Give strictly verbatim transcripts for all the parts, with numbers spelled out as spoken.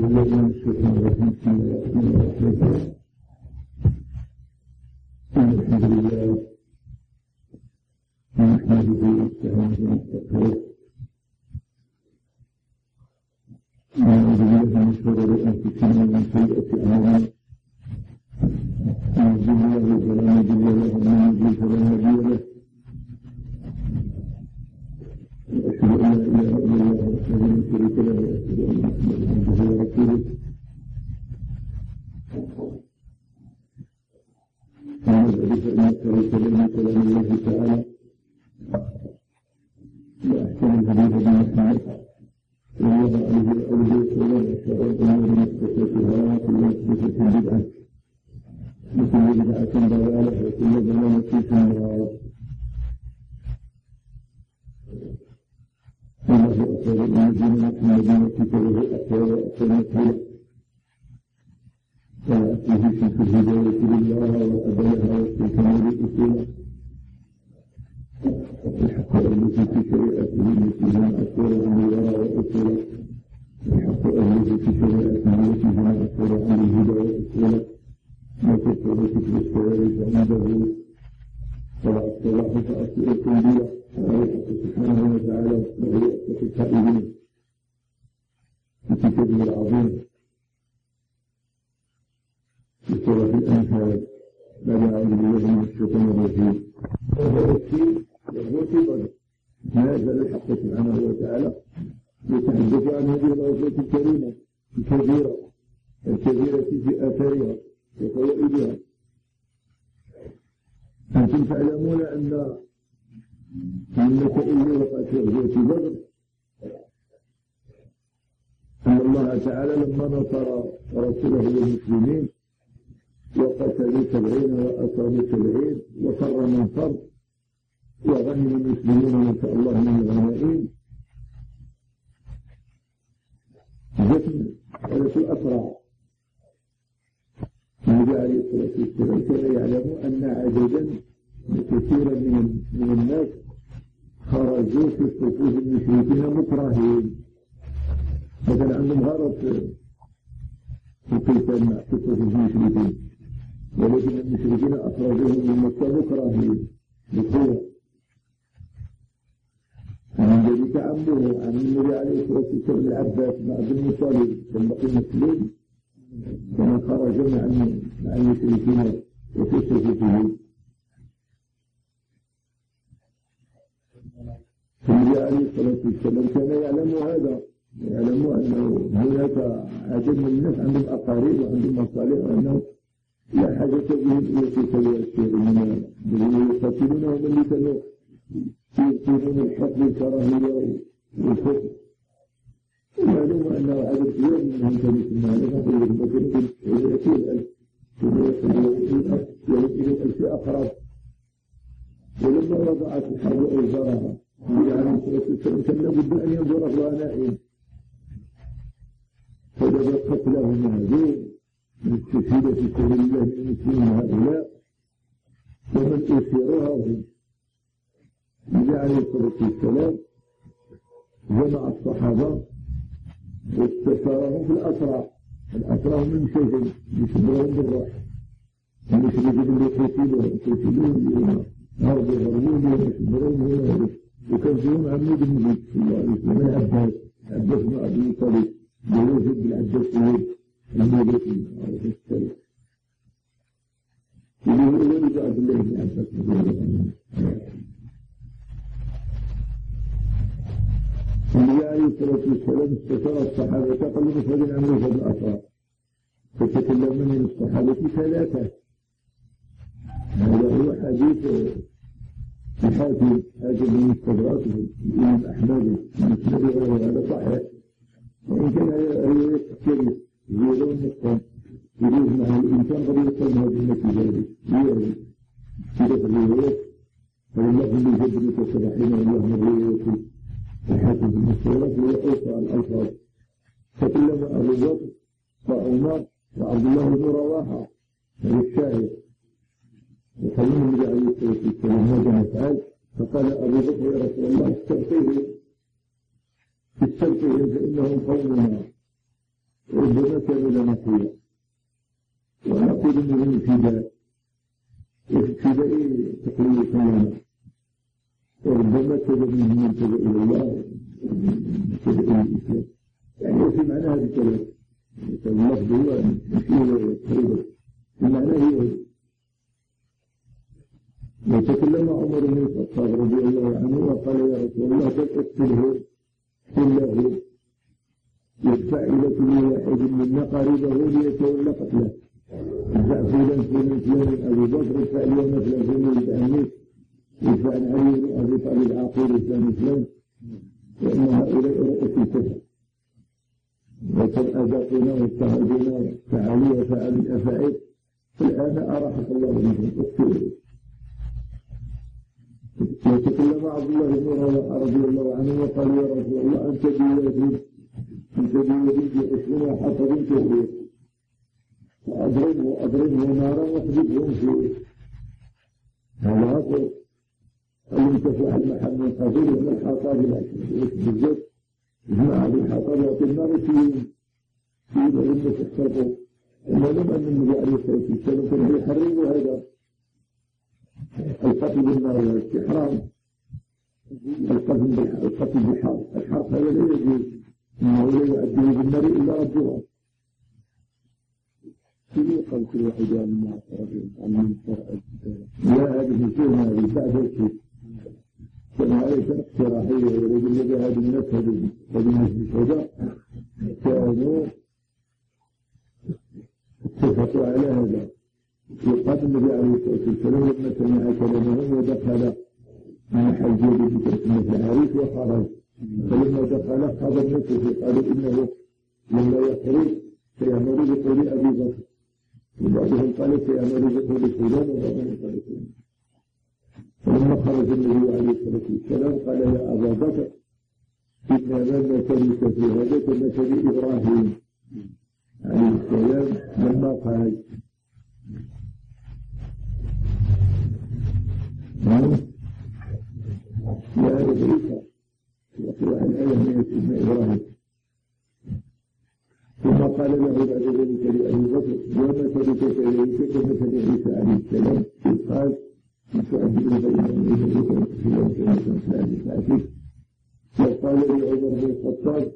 بالله من الشيطان الرجيم. بسم الله الرحمن الرحيم. الحمد لله نحمده ونستعينه ونستغفره ونعوذ بالله من شرور انفسنا ومن سيئات اعمالنا. من يهده الله فلا مضل له ومن يضلل فلا هادي له. واشهد ان لا اله الا الله وحده لا شريك له واشهد ان محمدا عبده ورسوله. أما بعد فإن خير الكلام كلام الله تعالى وأحسن الهدي هدي محمد صلى الله عليه وآله وسلم وشر الأمور محدثاتها وكل محدثة بدعة وكل بدعة ضلالة وكل ضلالة في النار. الله أكبر. الذين محمد وكتبه أقوى وأحسن الخلق وأتيه في الهداية لله وأبلها واستكمال الأصول الحق الذي في شريعته التي جمع أكثر عن الورى وأصوله الحق الذي في شريعته التي جمع أكثر عن الهدى وأصوله وكثر ذكر الثالث عنده فالصلاح فأصل الكلية ويحق سبحانه وتعالى وهو أصدق القائلين في كتابه العظيم في سورة الأنفال بعد أعوذ بالله من الشيطان الرجيم. وهو الشيء وهو صفة هذا الحق سبحانه وتعالى يتحدث عن هذه الأوصاف الكريمة الكبيرة الكبيرة في آثارها وفوائدها. أنتم تعلمون أن من مسائل وقعت في غزوة بدر أن الله تعالى لما نصر رسوله للمسلمين وقتلوا سبعين وأصابوا سبعين وفر من فر وغنم المسلمين ما شاء الله من الغنائم جسم ولكن الأسرع. النبي عليه الصلاة والسلام كان يعلم أن عددا كثيرا من من الناس خرجوا في صفوف المشركين مكرهين، فكان عندهم غرض في القتال مع صفوف المشركين، ولكن المشركين أخرجوهم من مكة مكرهين بقوة. ومن ذلك عمه عن النبي عليه الصلاة والسلام العباس بن عبد المطلب كان بقي مسلم، كان خرج مع مع المشركين وفي صفوفهم. النبي عليه الصلاة والسلام كان يعلم هذا، يعلم أنه هناك عدد من الناس عندهم أقارب وعندهم مصالح وأنه لا حاجة بهم إلى قتال الشيعيين بل يقاتلونهم اللي كانوا يقتلون الحق والكراهية والكفر. ومعلوم أنه عدد كبير منهم كانوا يسمعون تقريبا كانوا إلى عشرين ألف كانوا يصلون إلى الألف أقرب. ولما وضعت الحرب أوزارها النبي عليه الصلاة والسلام كان لابد أن ينظر الغنائم فبدأ قتلهم هذين مستشهد في سبيل الله من المسلمين هؤلاء ومن أسيرها هم. النبي عليه الصلاة والسلام جمع الصحابة واستشارهم في الأسرى. الأسرى من شيء يشبههم بالروح، المشركين اللي يقتلون يقتلون هربوا هربوا يشبهون هنا، وكان فيهم عمود النبي صلى الله عليه وسلم العباس عباس بن أبي طالب ويوجد بالعباس المدرسين عليه السلام اللي هو ولد عبد الله بن عباس رضي الله عنه. النبي عليه الصلاة والسلام استشار الصحابة قال مسعود عن رفض الأسرى، فتكلم من الصحابة ثلاثة. هذا هو حديث الحاكم حاكم من استدراك الإمام أحمد المسند وهذا صحيح، وإن كان هي يختلف زيادة النقصان يجوز مع الإنسان قد يوصل هذه النتيجة هذه كده في الروايات. فالله اللي يجبر كالصباحين والله الروايات الحاكم في المستدراك هو أوسع الألفاظ. فكلم أبو بكر وعمر وعبد الله بن رواحة الشاعر وقال النبي عليه الصلاة والسلام ماذا نفعل؟ فقال أبو بكر يا رسول الله استغفرهم استغفرهم فإنهم قومنا ربما كان لنا قوة ونقول انه الفداء الفداء تقليل القيامة وربما سبب منه يلتجأ إلى الله يلتجأ إلى الإسلام يعني في معنى هذا الكلام اللفظ هو مشهور تقريبا المعنى هي وتكلم عمر بن الخطاب رضي الله عنه وقال يا رسول الله بل اقتله كله يدفع إلى كل واحد منا قريبه ليتولى قتله يدفع فلان فلان فلان أبي بكر يدفع اليوم فلان فلان يتأمل يدفع عن علي بن أبي طالب عقيل فلان فلان لأن هؤلاء رؤوس الكفر وقد أذاقنا واستهزئنا وفعلوا وفعلوا الأفاعيل الآن أراحك الله منهم اقتلوا. وتكلم عبد الله بن رواحة رضي الله عنه وقال يا رسول الله أنت بيدي أنت بيدي بعشرين حطب كبير فأضربه وأضربه نارا واحذفهم فيه هذا أقول المنتفع المحل من قبيل ومن الحطاب بالذات جماعة بالحطاب وفي النار فيه فيه العلم تحتفظ إلا لم أن النبي عليه الصلاة والسلام كان يحرم هذا القتل بالنار والاستحرام القتل بالحرب الحرب هذا لا يجوز إنه لا يؤديه بالنار إلا ربها كيف قال كل واحد عن المعصرة عن المنصر لا هذه الكلمة هذه بعد الشيء كما عليك اقتراحية يريد الذي هذه الناس هذه الناس الشهداء كانوا اتفقوا على هذا وقال النبي عليه الصلاة والسلام لما سمع كلامهم ودخل من حجيب بكرة العريس وخرج فلما دخل خرج نفسه قالوا إنه لما يخرج سيعمل بقول أبي بكر وبعضهم قال سيعمل بقول فلان وبعضهم قال فلان فلما خرج النبي عليه الصلاة والسلام قال يا أبا بكر إن ما مثلك في هذا كمثل إبراهيم عليه السلام لما قال يا إبريك يقرأ الآية من سيدنا إبراهيم ثم قال له بعد ذلك لأبي بكر ومثلك إليك كمثل عيسى عليه السلام إذ قال إن تؤدبوا فإنهم يجبوكم في يوم كنتم ثالث وقال لعمر بن الخطاب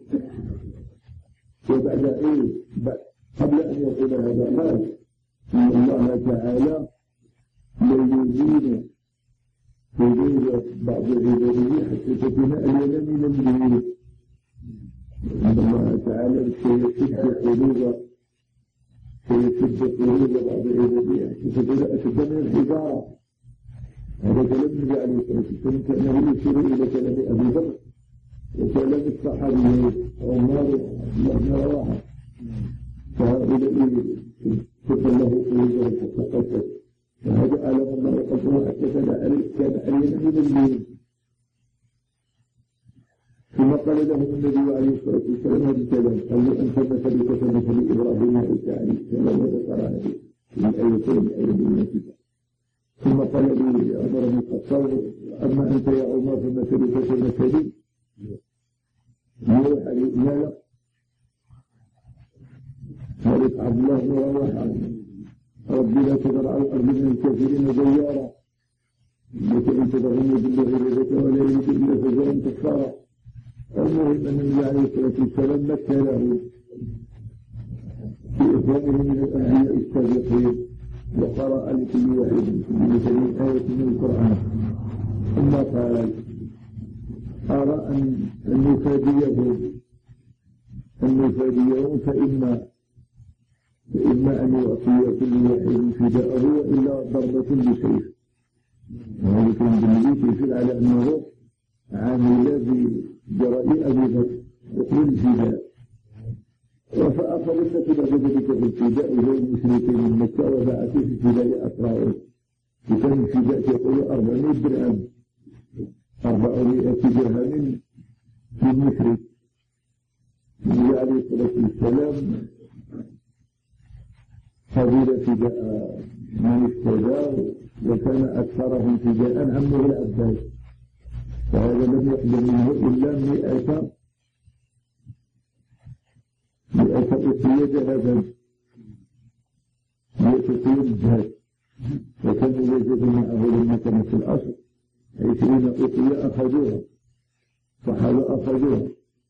وبعد إيه قبل أن يقول هذا قال إن الله تعالى ليزيد يزيد بعض عباده حتى تكون ألينا من الجنود إن الله تعالى سيشد قلوب سيشد قلوب بعض عباده حتى تكون أشد من الحجارة هذا كلام النبي عليه الصلاة والسلام كأنه يشير إلى كلام أبي بكر وكلام الصحابي عمر بن رواحة فهؤلاء تكلموا قلوبهم حتى قتلوا فهذا أعلم الله قدره حتى كان علينا من الليل ثم قال لهم النبي عليه الصلاة والسلام هذا الكلام قال له أنت مثلك كمثل إبراهيم عيسى عليه السلام وذكر هذه الآيتين الآيتين الكتاب ثم قال لي عمر بن الخطاب أما أنت يا عمر فمثلك كمثلي يوحى لا لا قالت عبد الله بن رواحة ربي لا تذر على الأرض من الكافرين ديارا لك إن تدعوني بالله غيرك ولا يريد إلا فجرا كفارا المهم أن النبي عليه الصلاة والسلام مكى له في إخوانه من الأنبياء السابقين وقرأ لكل واحد من آية من القرآن ثم قال أرى أن نفاديهم أن نفاديهم فإما فإما أن يعطي كل واحد فداءه وإلا ضربة بسيف وهذا كان بالنبي يشير على أنه عامل بجراء أبي بكر يقول الفداء فأخذت بعد ذلك في الفداء إلى المشركين من مكة وبعث في الفداء أسرائيل وكان الفداء يقول أربعمائة درهم أربعمائة درهم للمشرك النبي عليه الصلاة والسلام قبل فداء من افتدى وكان أكثرهم فداء عمه العباس فهذا لم يقبل منه إلا مئة مئة أوتي ذهبا يأتي الجهاد، وكان يوجد معه لما كان في الأصل عشرين أوتي أخذوها، صحابة أخذوها.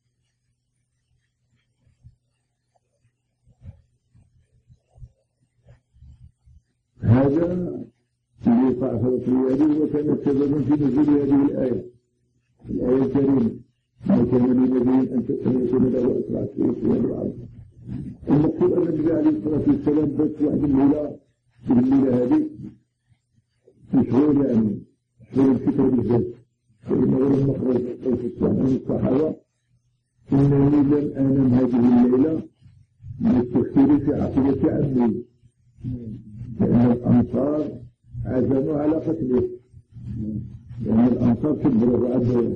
هذا اللي وقع في هذه وكان سببا في نزول هذه الآية الآية الكريمة ما كان لنبي أن يكون له أسرع في الأرض. المقصود أن النبي عليه الصلاة والسلام بس واحد الليلة في الليلة هذه مشغول يعني مشغول الفكر بالذات فإن غير المخرج من الصحابة إنني لم أنم هذه الليلة من التفكير في عقيدة عمي، لأن الأنصار عزموا على قتله، لأن الأنصار كبروا وعدوا.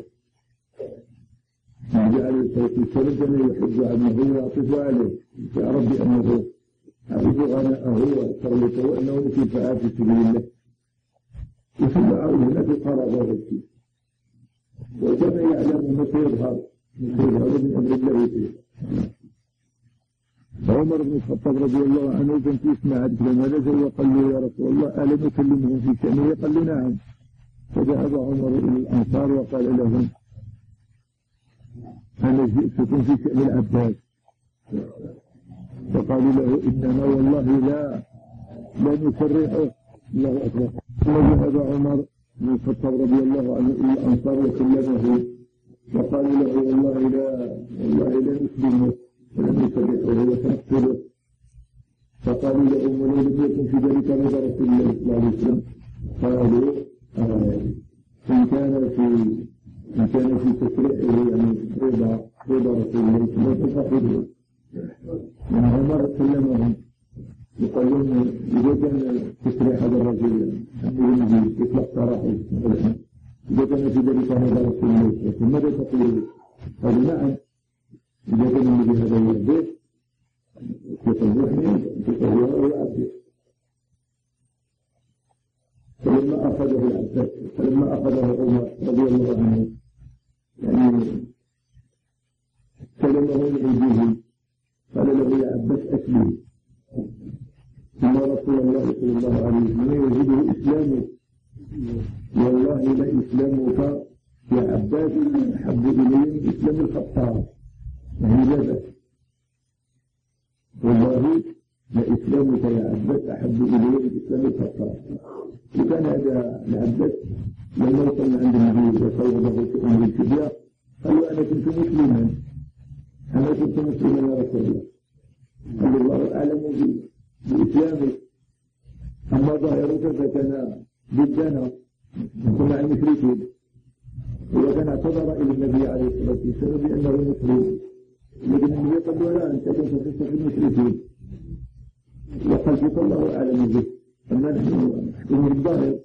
النبي عليه الصلاة والسلام كان يحب عمه ويعطف عليه يعرف بأنه عبد غناءه وتربطه وأنه ينفع في سبيل الله، وثم هناك قرابة فيه، وكان يعلم متى يظهر يظهر من أمر الله فيه. عمر بن الخطاب رضي الله عنه كان يسمع هذا الكلام هذا وقال له يا رسول الله ألم أكلمهم في شأنه؟ قال له نعم. فذهب عمر إلى الأنصار وقال لهم أنا جئتكم في شأن العباس، فقالوا له إننا والله لا لا نسرحه. الله أكبر. وذهب عمر بن الخطاب رضي الله عنه إلى الأنصار وكلمه وقالوا له والله لا والله لا نسلمه ولم يسرحه وسنقتله. فقالوا له ولو لم يكن في ذلك رضا رسول الله صلى الله عليه وسلم. قالوا آه إن كان في إن كان في تسريحه يعني رضا رضا رسول الله صلى الله عليه وسلم فقالوا من عمر كلمهم يقول لهم إذا كان تسريح هذا الرجل النبي يطلق سراحه إذا كان في ذلك هذا رسول الله فماذا تقول؟ قالوا نعم إذا كان النبي هذا يرضيه يطلعني يطلعه ويعبده. فلما أخذه العباس فلما أخذه عمر رضي الله عنه يعني كلمه من أيديه قال له يا عباس أسلم، إن رسول الله صلى الله عليه وسلم يجده إسلامه، والله لا إسلامك يا عباس أحب إلي من إسلام الخطاب، يعني لا بأس، والله لا إسلامك يا عباس أحب إلي من إسلام الخطاب. وكان هذا العباس لما وصل عند النبي وصوبه في أمر الكبيرة قال له أنا كنت مسلما أنا كنت مسلما يا رسول الله، قال الله أعلم بإسلامك، أما ظاهرك فكان ضدنا مع المشركين. وكان اعتذر إلى النبي عليه الصلاة والسلام بأنه مسلم، لكن النبي قال له لا أنت كنت تستخدم المشركين وقلبك الله أعلم به، أما نحن نحكم الظاهر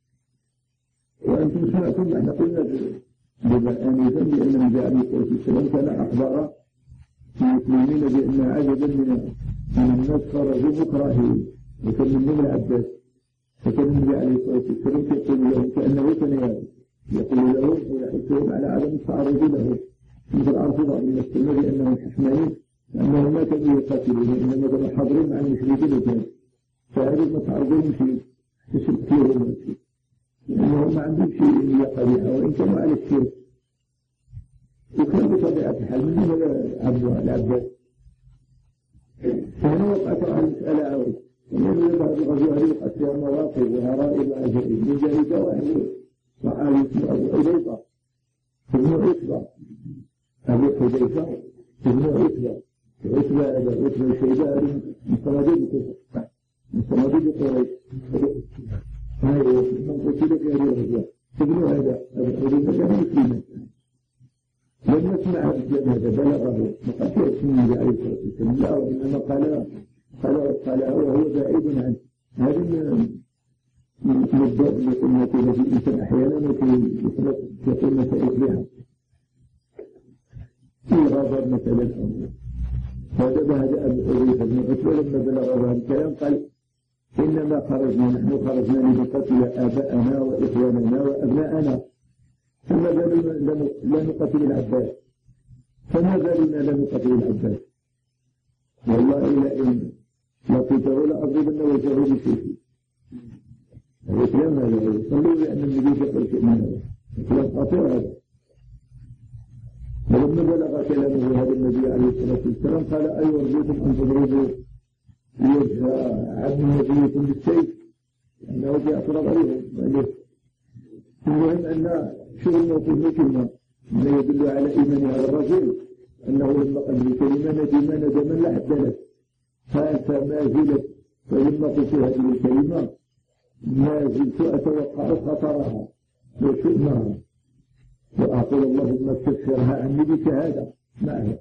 وأنتم سمعتم نحن قلنا آنفا بأن النبي عليه الصلاة والسلام كان أخبر المسلمين بأن عجبا من من الناس خرجوا مكرهين وكان منهم العباس، فكان النبي عليه الصلاة والسلام يقول لهم كأنه كان يقول لهم ويحثهم على عدم التعرض له مثل الأرفضة من السنة بأنهم حكمانين لأنهم ما كانوا يقاتلون إنما كانوا حاضرين مع المشركين وكان فهذا ما تعرضون في تشكيرهم لأنهم ما عندهم شيء يقريحة وإن كانوا على الشرك، وكان بطبيعة الحال منهم العباس. فهنا وقعت على المسألة عوض ومن بعض الغزوة هذه وقعت فيها مواقف وهرائب وعجائب، من ذلك واحد صحابي اسمه أبو حذيفة ابن عتبة أبو حذيفة ابن عتبة عتبة هذا عتبة الشيبة من صناديد الكفر من صناديد قريش هاي من قتل في هذه الغزوة ابن هذا أبو حذيفة كان مسلما لم يسمع هذا بلغه مقطع النبي عليه الصلاة والسلام لا وإنما قال قال قال وهو بعيد عنه. هذا من الضوء التي التي الإنسان أحيانا يقول مسائل بها في غابر مثلا. هذا هذا أبو حذيفة بن عتبة لما بلغ هذا الكلام قال إنما خرجنا نحن خرجنا لنقتل آباءنا وإخواننا وأبناءنا فما بالنا لا نقتل العباس فما بالنا لا نقتل العباس. والله لئن لقيته لأضربن وجهه بسيفي. هذا كلام هذا يصلوا بأن النبي يقول شيء من هذا كلام خطير هذا. ولما بلغ كلامه هذا النبي عليه الصلاة والسلام قال أيرضيكم أن تضربوا وجه عبد نبيكم بالسيف لأنه بيعترض عليهم. المهم أن شو الموقف كلمة ما يدل على إيمان هذا الرجل أنه لما قال الكلمة ندم ندما لا حد له فأنت ما زلت. فلما قلت هذه الكلمة ما زلت أتوقع خطرها وشؤمها وأقول اللهم استغفرها عني بشهادة معها.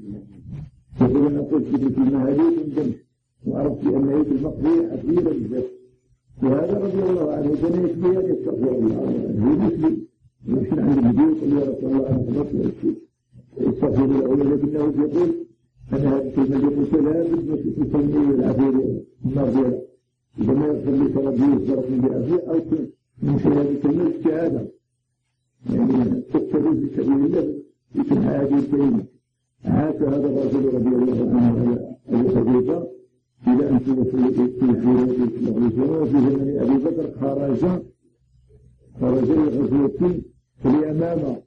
يقول أنا قلت بالكلمة هذه من وعرفت أن هذه المقضية أكبيرة بالذات. وهذا رضي الله عنه كان يكفي أن يستغفر الله هو مسلم يمشي عند النبي يقول يا رسول الله أنا خلصت وأشكي استغفر الله لكنه يقول أنا هذه الكلمة قلت لها بد تسمي العفير النار ديالها إذا ما يغفر لي فربي يصدرك من العفير أو من خلال هذه الكلمة الشهادة يعني تقتدي في سبيل الله يكون هذه الكلمة. عاش هذا الرجل رضي الله عنه أبو حذيفة إلى أن توفي في الغزوة وفي زمن أبي بكر خرج خرج لغزوة اليمامة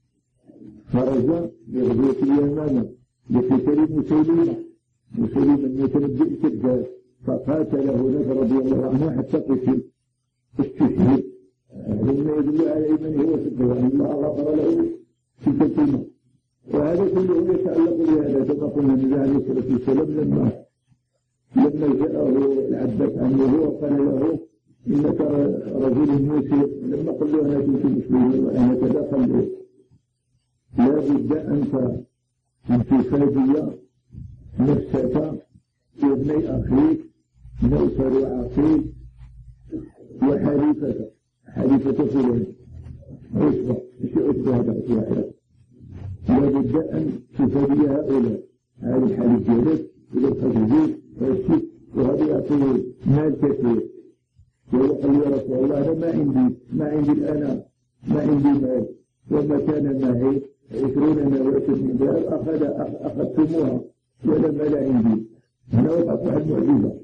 خرج لغزوة اليمامة لقتال مسيلمة مسيلمة المتنبئ كذاب فقاتله هناك رضي الله عنه حتى قتل استشهد. مما يدل على إيمانه هو صدقه أن الله غفر له تلك الكلمة. وهذا كله يتعلق بهذا كما قلنا النبي عليه الصلاة والسلام لما لما جاءه العباس عنه وقال له إنك رجل مسلم لما قال له أنا كنت مسلم وأنا كذا قال له لا بد أنت أن تفادي نفسك وابني أخيك نوفل وعقيل وحليفتك حليفة فلان عصبة مش عصبة هذا واحد. لا بد أن تفادي هؤلاء هذه الحليف ديالك إلى الخزيز والشيك وهذا يعطيه مال كثير. ويقول يا رسول الله أنا ما عندي ما عندي الآن ما عندي مال وما كان معي عشرون نواة من ذهب أخذ أخذتموها ولا مال عندي. هنا وقعت واحد معجزة.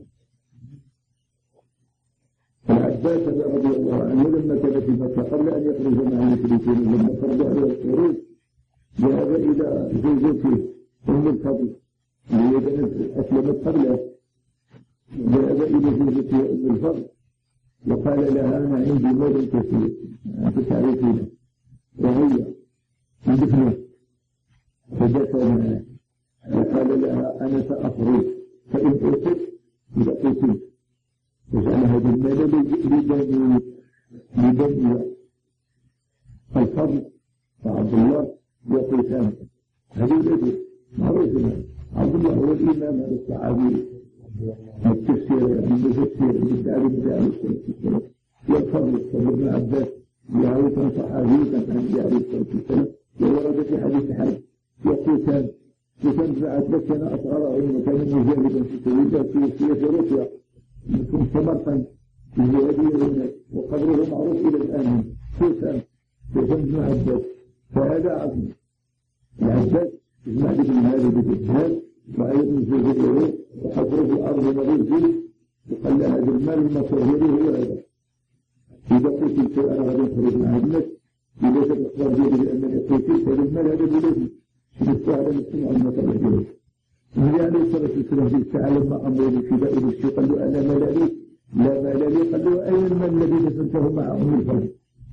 العباس رضي الله عنه لما كان في مكة قبل أن يخرج مع المشركين لما خرج على الخروج ذهب إلى زوجته أم الفضل وهي كانت أسلمت قبله. ذهب إلى زوجته أم الفضل وقال لها أنا عندي مال كثير أنت تعرفين وهي مدفنة فدفع معها وقال لها أنا سأخرج فإن أصبت إذا قتلت وجعل هذا المال لبني لبني الفضل وعبد الله وقيسان. هذه الأجل معروف عبد الله هو الإمام هذا الصحابي التفسير المفسر المدعي المدعي السلام والفضل صدر بن عباس يعرف صحابي كان عن عليه الصلاة والسلام وورد في حديث حج وقيسان قيسان بعد لك أنا أصغر علم كان مجاهدا في سوريا في روسيا من سمرقند في هذه وقبره معروف إلى الآن قيسان قيسان بن عباس. فهذا عظيم. العباس يجمع لك من هذا بالإجهاد وأيضا زوجته وحفره في الأرض ونظير وقال لها هذا المال المصيري هو هذا. إذا قلت أنا غادي نخرج مع ابنك إذا كانت الأخبار ديالي بأنني قلت هذا المال هذا بلادي شنو هذا نسمع المطر ديالي. النبي عليه الصلاة والسلام في الساعة لما أمر بالفداء بالشيء قال له أنا مال لي لا مال لي. قال له أين المال الذي دفنته مع أم الفضل؟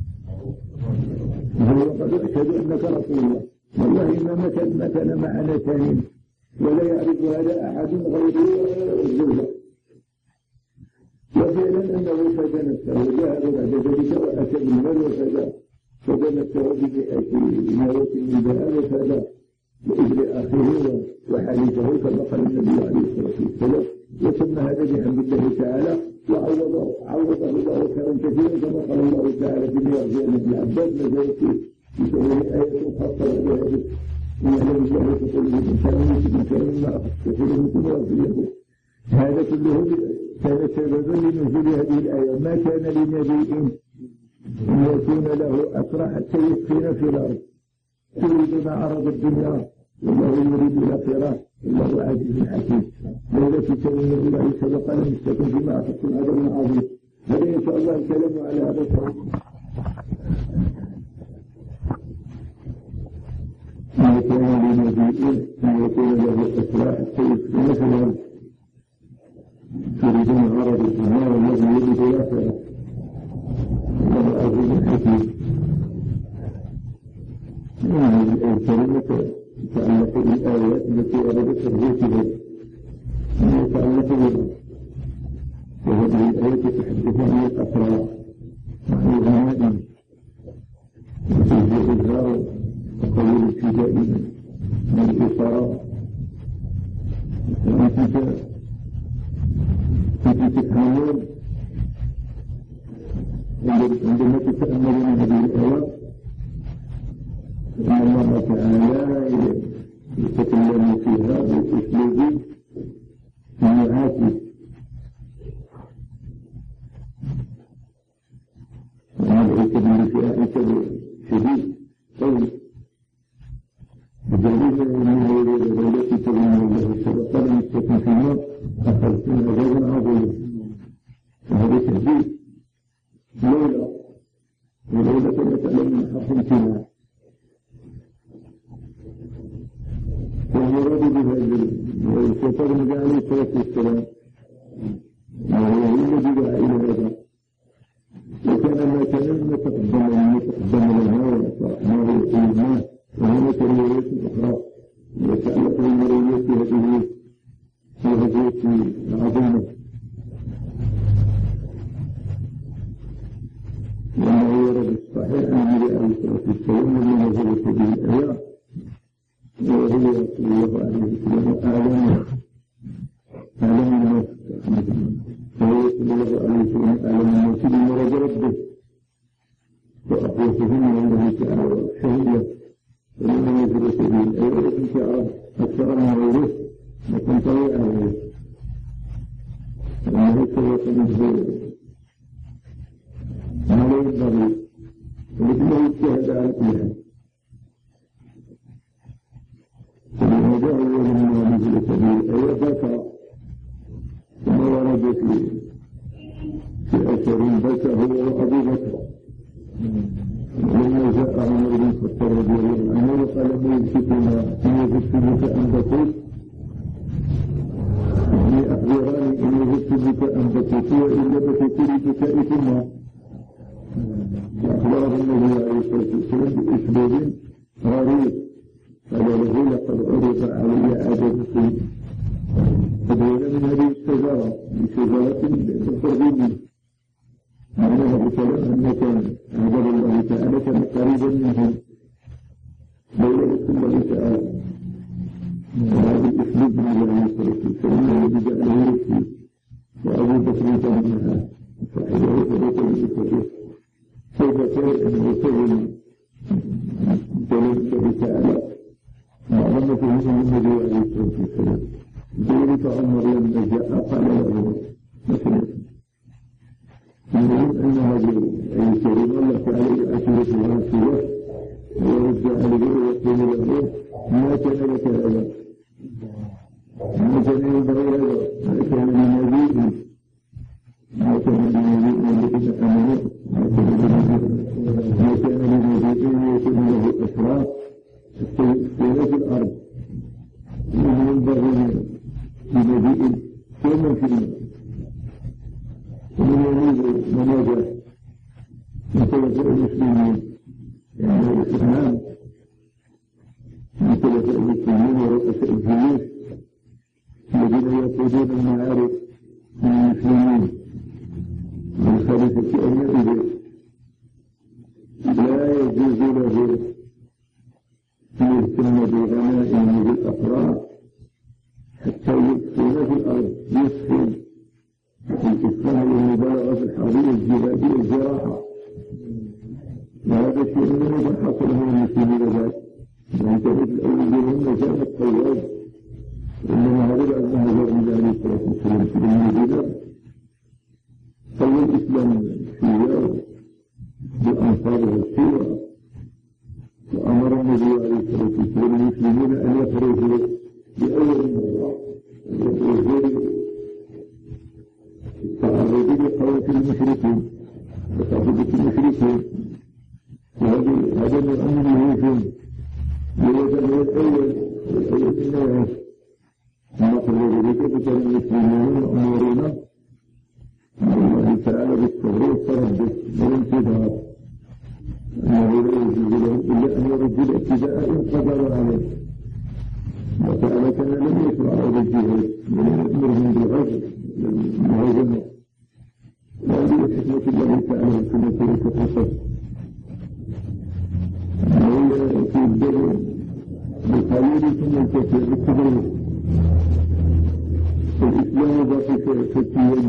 هو قال أشهد أنك رسول الله والله ما مكان ما كان معنا ثاني ولا يعرف هذا أحد غيره الزوجة. وفعلا أنه فدى نفسه وجاء بعد ذلك وأتى بالمال وفدى فدى نفسه بمئة نواة من ذهب وفدى لإبن أخيه وحليفه كما قال النبي عليه الصلاة والسلام. وسمى هذا بحمد الله تعالى وعوضه عوضه الله خيرا كثيرا كما قال الله تعالى في ميراث ابن عباس ما زالت في سورة آية خاصة بهذه ويعلم الله تقول الإنسان من كان ما يقول مثل وفيه. هذا كله كان سببا لنزول هذه الآية. ما كان لنبي أن يكون له أسرى حتى يسكن في الأرض تريدون عرض الدنيا والله يريد الآخرة الله عزيز حكيم. لولا كتاب من الله سبق لم يستكن فيما أخذتم أجر عظيم. هذا إن شاء الله الكلام على هذا الصوت. ما كان لنبي ما يكون له إسراء حتى مثلا تريدون عرض الجمال الذي يريد الآخرة. الله عزيز حكيم. هذه الكلمة تتعلق بالآيات التي وردت الرسل يتعلق بها، وهذه الآيات تتحدث عن الأفراد وعن الغنائم وفي الإظهار وقول الابتداء من الإصرار. وأنت كنت تفهمون عندما تتأملون هذه الآيات أن الله تعالى يتكلم فيها بأسلوب معاكس، وهذا يكتب فيها أسد شديد قوي بدليل أنه التي تبين الله سبق لم يستكن في النار أخذتنا أجرا عظيما. وهذا تهديد لولا ولولا كما تعلمون حرف امتناع. والمراد بهذا الشيطان النبي عليه الصلاة والسلام وهو الذي دعا إلى هذا، وكان ما كان ما تقدم لنا تقدم لنا ونصرحنا ويقيمنا. وهناك روايات أخرى يتعلق بالمرويات هذه في غزوة عظيمة، وأنه ورد الصحيح عن النبي عليه الصلاة والسلام لما نزلت به الآيات، وهو صلى الله عليه وسلم أعلم أعلم الناس، وهو صلى الله عليه وسلم أعلم الناس بمرض ربه وأخوفهم عنده تعالى شهيدا. ولما نزلت به الآيات إن شاء أكثر من غيره لكن طويل عليه، وأنه سوف نزل ما لا ينبغي ولكنه اجتهد على كل حال. فلهذا أول ما نزلت به الآيات ذكر ثم ورد في في أثر بكى هو وأبو بكر. لما جاء عمر بن الخطاب رضي الله عنه وقال ما يمسكنا إن يغفت بك أن بكيت، يعني أخبراني إن يغفت بك أن بكيت وإلا بكيت لبكائكما. فأخبره النبي عليه الصلاة والسلام بأسلوب غريب، قال له لقد عرض علي عجبكم فدعونا من هذه الشجرة بشجرة بالقرب منه. معنى هذا الكلام أن كان عذاب الله تعالى كان قريبا منهم بين الله تعالى. وهذا الأسلوب من عليه الصلاة والسلام الذي جعله يكفي، وأبو بكر كان معه صاحبه فليس بالكثير. كيف كان أنه سجن كلام الله تعالى معظم فيه من النبي عليه الصلاة والسلام. ذلك عمر لما جاء قال له مثلا المهم أن هذه الكلمة الله تعالى أشرت الراسية ويرجع عليه ويقول له ما كان لك هذا، ما كان ينبغي هذا، ما كان لنبي ما كان لنبي الذين آمنوا ما كان لنبي أن يكون له أسرى في الأرض، إنه ينبغي لنبي كما في الأرض ومن يريد مناجح من خلفاء المسلمين، يعني الإسلام من خلفاء المسلمين ورؤساء الجيوش الذين يقودون المعارك من المسلمين من خليفة أمير لا يجوز له أن يهتم بالغنائم وبالأفراح حتى يدخل في الأرض يدخل الإسلام والمبالغة في الحربية الجهادية الجراحة. وهذا شيء من الذي حصل من المسلمين ذات وانتهت الأول منهم كانت طوال، إنما هذا أنها جاء من عليه الصلاة والسلام المشركين وتعبد المشركين وهذا من أمره فيه لذلك هو الأول والأول الناس ما قبل ذلك بكل المسلمين أمورنا الله تعالى بالصبر والتردد والانتظار أنه لا يجوز له إلا أن يرد الابتداء إن قدر عليه وتعالى كان لم يشرع على الجهاد ولم يأمرهم بالغزو المهاجمة وهذه الحكمة الله تعالى كما ترك القصص وهي في الدر بالقليل ثم الكثير بالتدرج الإسلام باقي فتيا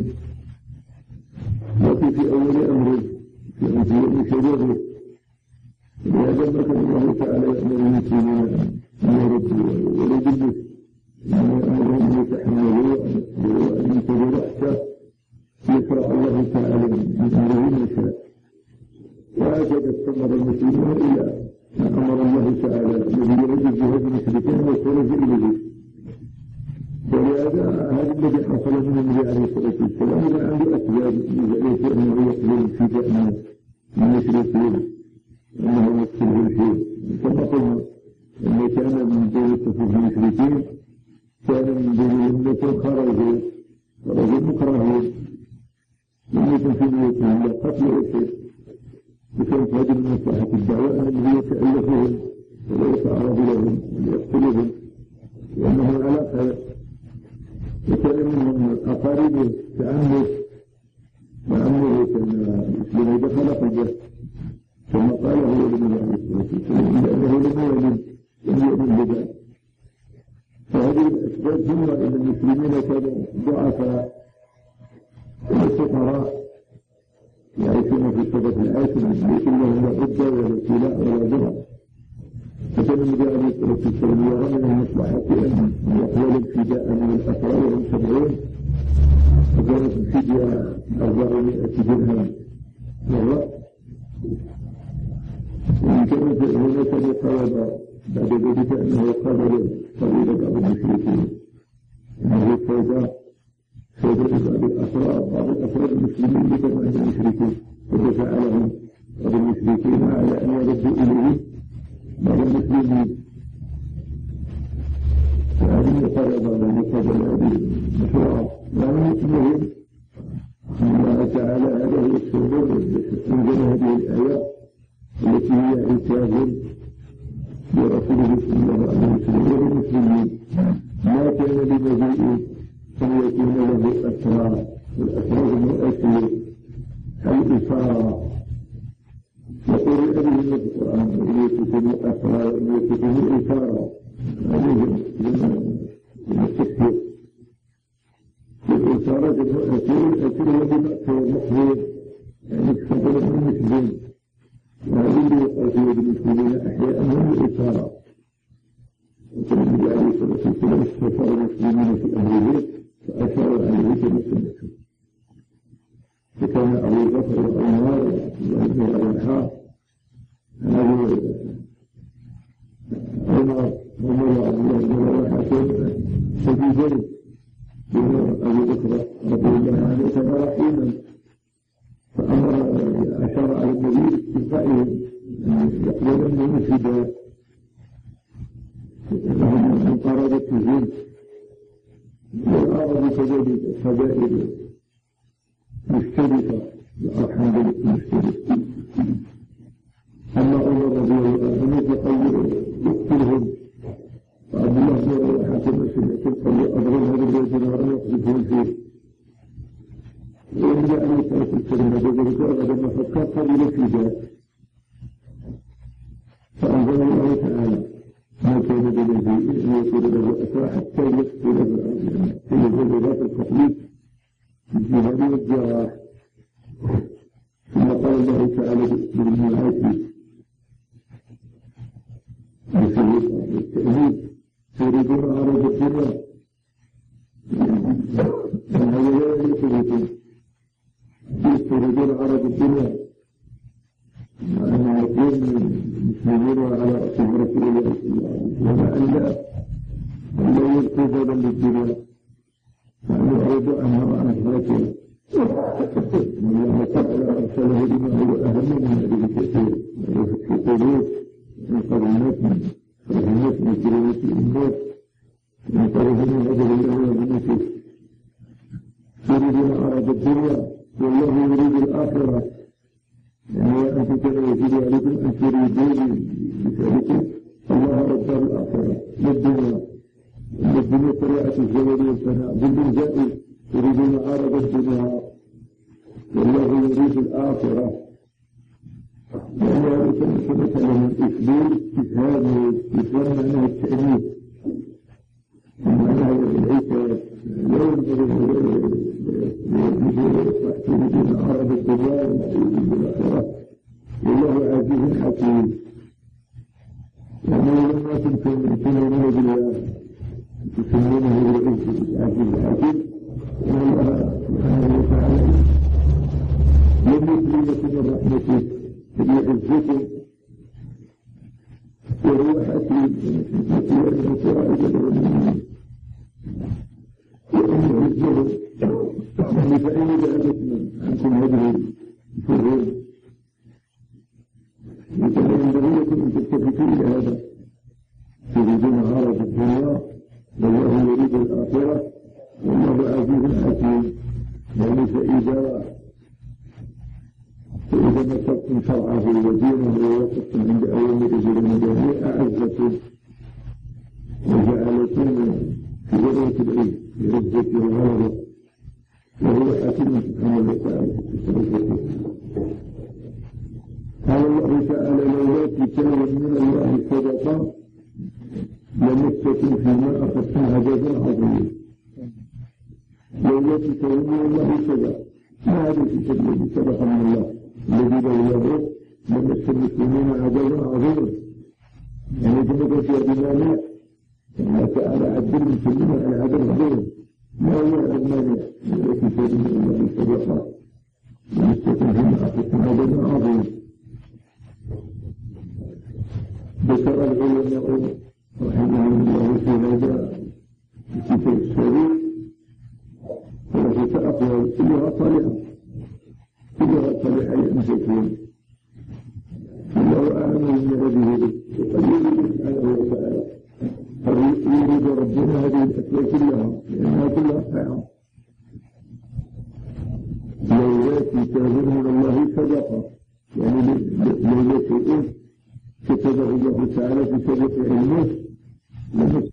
باقي في أول أمره في أنفياء شريعه لهذا مثل الله تعالى يأمر المسلمين أن يردوا ويجلسوا أن أمرهم يتحملوا وأن ينتظروا حتى يشرع الله تعالى من أمره ما شاء وهكذا استمر المسلمون إلى ما أمر الله تعالى الذي يرد الجهاد المشركين والخروج إليه ولهذا هذا الذي حصل من النبي عليه الصلاة والسلام كان عنده أسباب لذلك أنه يقبل الفداء من المشركين أنه يقتل الشيء كما قلنا أنه كان من دون الصفوف المشركين كان من دونهم التي خرجوا خرجوا مكرهين لم يكن في نيتهم لا قتل أسر وكانت هذه من مصلحة الدعوة أنه يتألفهم ولا يتعرض لهم ويقتلهم وأنه على خير وكان منهم الأقارب كعمه وعمه كان المسلم دخل قلبه كما قال هو النبي عليه الصلاة والسلام لأنه لم يؤمن لم يؤمن بذلك فهذه الأسباب ثم أن المسلمين كانوا ضعفاء والفقراء يعيشون في الطبقة العاشرة ليس لهم لا عدة ولا ابتلاء ولا ضرر فكان النبي عليه الصلاة والسلام يرى من المصلحة أن يقبل الفداء من الأسرار وهم سبعون وكانت الفدية أربعمائة درهم مرة وإن كانت هناك مقاربة بعد ذلك أنه قابل قبيلة بعض المشركين أنه السوداء سوداء بعض الأسرار بعض الأسرار المسلمين بكم عند المشركين ودفع لهم بعض المشركين على أن يردوا إليه بعض المسلمين فهذه مقاربة بين قبل هذه المشروعات وأن المهم أن الله تعالى هذا هو السبب أنزل هذه الآيات التي هي عتاب لرسوله صلى الله عليه وسلم وللمسلمين ما كان لنبي أن يكون له أسرى والأسرار المؤثر الإثارة وقرئ بهم القرآن وأن يكون أسرى وأن يكون إثارة عليهم من التكفير الإثارة المؤثر الأثر هو بمأثر محظوظ يعني تفضل من المسلمين وهذه اللي يقع في يد المسلمين أحياء هم الإثارة وكان النبي عليه الصلاة والسلام استشار المسلمين في أمره فأشار عليه كمسلمته فكان أبو بكر وعمر وابن رواحة هذه عمر عمر وعبد الله بن رواحة ففي ذلك أبو بكر رضي الله عنه كان رحيما فأمر أشار على النبي استيقائهم يقبلون من الفداء لهم من قرابة الجن والأرض كذلك قبائل مشتركة الأرحام مشتركة أما عمر رضي الله عنه فقال يقتلهم فعبد الله بن رواحة كما سمعت قال أضرب هذا الرجل وأن يقذفهم فيه وإن جاء عليه الصلاة والسلام ذلك لما فكر قبل الفداء فأنزل الله تعالى ما كان لنبي أن يكون له أسرى حتى يقتل في الجزيرات التقليد في الجهاد والجراح ثم قال الله تعالى بالمعاصي بالتأهيد تريدون عرض الدنيا هذا لا يثبت يستردون عرض الدنيا أن يكون المسلمين على أصل رسول الله صلى الله عليه وسلم وأن لا أن لا يلقوا ذبا للدنيا فأن يعرضوا عنها وعن أخرتها الله تعالى أرسله بما هو أهم من هذه الكثير في قلوب من قرنات قرنات من كلمة الأمات من طرف من أجل الله وبنته يريدون أراد الدنيا والله يريد الآخرة يعني أنت كما يجب عليكم أن تريدوا بذلك الله رب الآخرة للدنيا الدنيا طريقة الزوال والفناء بالإنزاء يريدون عرض الدنيا والله يريد الآخرة يعني هذا مثلا من إفلول إفهام إفهام معناه التأنيث معناه العيسى لا ينظر يريدون عرض الدنيا ويريد الآخرة والله عزيز حكيم يعني لما تنتم تنمون بالله تسمونه العزيز الحكيم والله سبحانه وتعالى لم يسلمكم من رحمته بعزكم وهو حكيم وأن فرائد المؤمنين وأن عزهم فإن ذهبتم عنكم هذه الفروض ينبغي لكم أن تلتفتوا إلى هذا تريدون عرض الدنيا والله يريد الآخرة والله عزيز حكيم يعني فإذا فإذا نصرتم شرعه ودينه ووقفتم عند أوامره المدنية أعزكم وجعلكم في ذروة العز بعزة الغرض وهو حكيم سبحانه وتعالى قال الله تعالى لولا كتاب من الله صدقة لمسكم فيما أخذتم عذابا عظيما لولا كتاب من الله صدقة ما هذا الكتاب الذي سبق من الله الذي لولاه لمس المسلمين عذابا عظيما يعني كما قلت يا بمانع الله تعالى عذب المسلمين على عذاب عظيم ما هو المانع لولا كتاب من الله صدقة لمسكم فيما أخذتم عذابا عظيما ذكر العلماء رحمهم الله في هذا الكتاب الشريف ثلاثة أقوال كلها صالحة كلها صالحة لأنفسهم الله أعلم من هذه وقد يريد سبحانه وتعالى قد يريد ربنا هذه الأشياء كلها لأنها كلها صحيحة لولا كتاب من الله صدقة يعني لولا شيء كتبه الله تعالى في سبق علمه لمس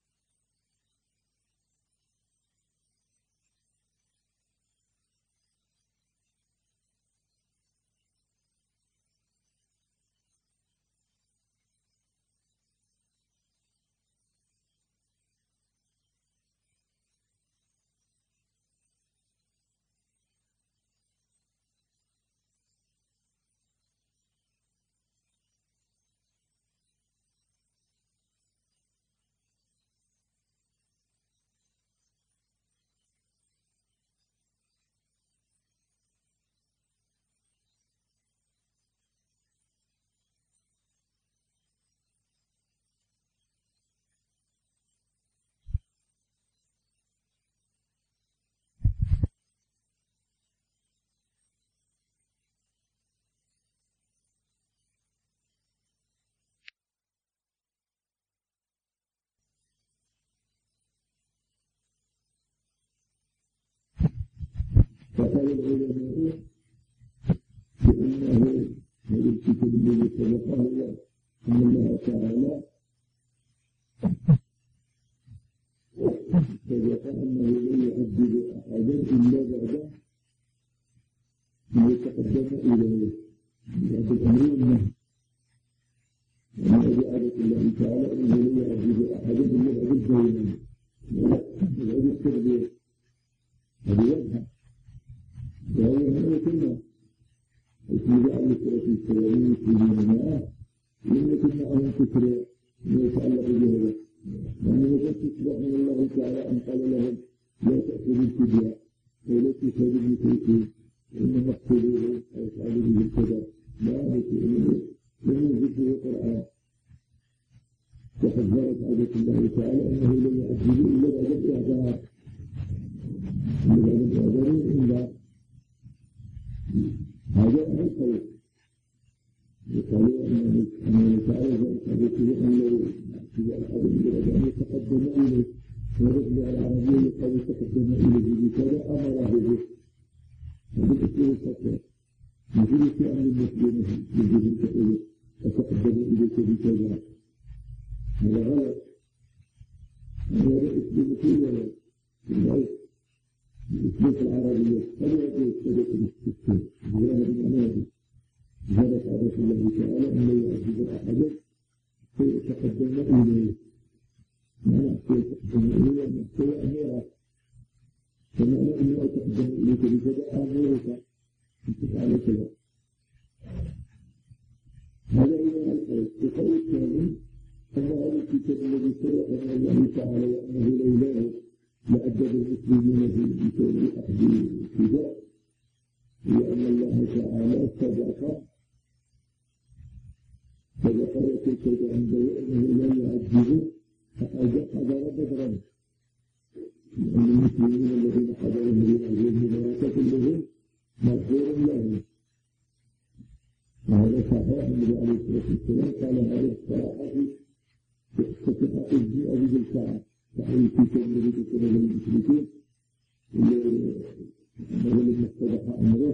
فقال العلماء بأنه هذا الكتاب الذي سبقه الله أن الله تعالى سبق أنه لا يعذب أحدا إلا بعد ما يتقدم إليه بعد الأمر والنهي ومن عادة الله تعالى أنه لا يعذب أحدا إلا بعد الدين بعد التربية هذه وجهه وهو هذا كله اسم جعل السورة السلامية في المعنى لم يكن معهم كثر ما يتعلق بهذا لأنه قد تصبح من الله تعالى أن قال لهم لا تأخذوا الفدية ولا تشهدوا بشيء إنما اقتلوه أو افعلوا به الكذا لا يتعلمون لم يجد به القرآن وقد ظهرت عادة الله تعالى أنه لم يعذبوا إلا بعد الإعذار إلا بعد الإعذار إلا اللغة العربية قد تقدم إليه بكذا أمره به هذا الأسلوب الخطأ يجب في أمر المسلمين يجب أن تقدم إليك بكذا هذا غلط هذا الأسلوب كله الغلط الأسلوب العربية هذا يجب أن تستطيع هذا المعنى هذا قال الله تعالى أن لا يعجز أحدا فيتقدم إليه ما يتقدم إليه أن يحتوى أميرا فمعنى أنه يتقدم إليك بكذا أميرك أنت على كذا هذا إلى القول الثاني أن هذا الكتاب الذي سبق من الله تعالى وأنه لولاه لأدب المسلمين في كتاب أحد الكتاب لأن الله تعالى سبق فذكر تلك عنده أنه لا يعجز فقد حضر بدرا لأن المسلمين الذين حضروا من الملائكة كلهم مغفور لهم وهذا صحيح النبي عليه الصلاة والسلام قال هذه الصراحة تفتح الجيء بالساعة فحيث الذي تكون للمشركين أنه لم يفتح أمره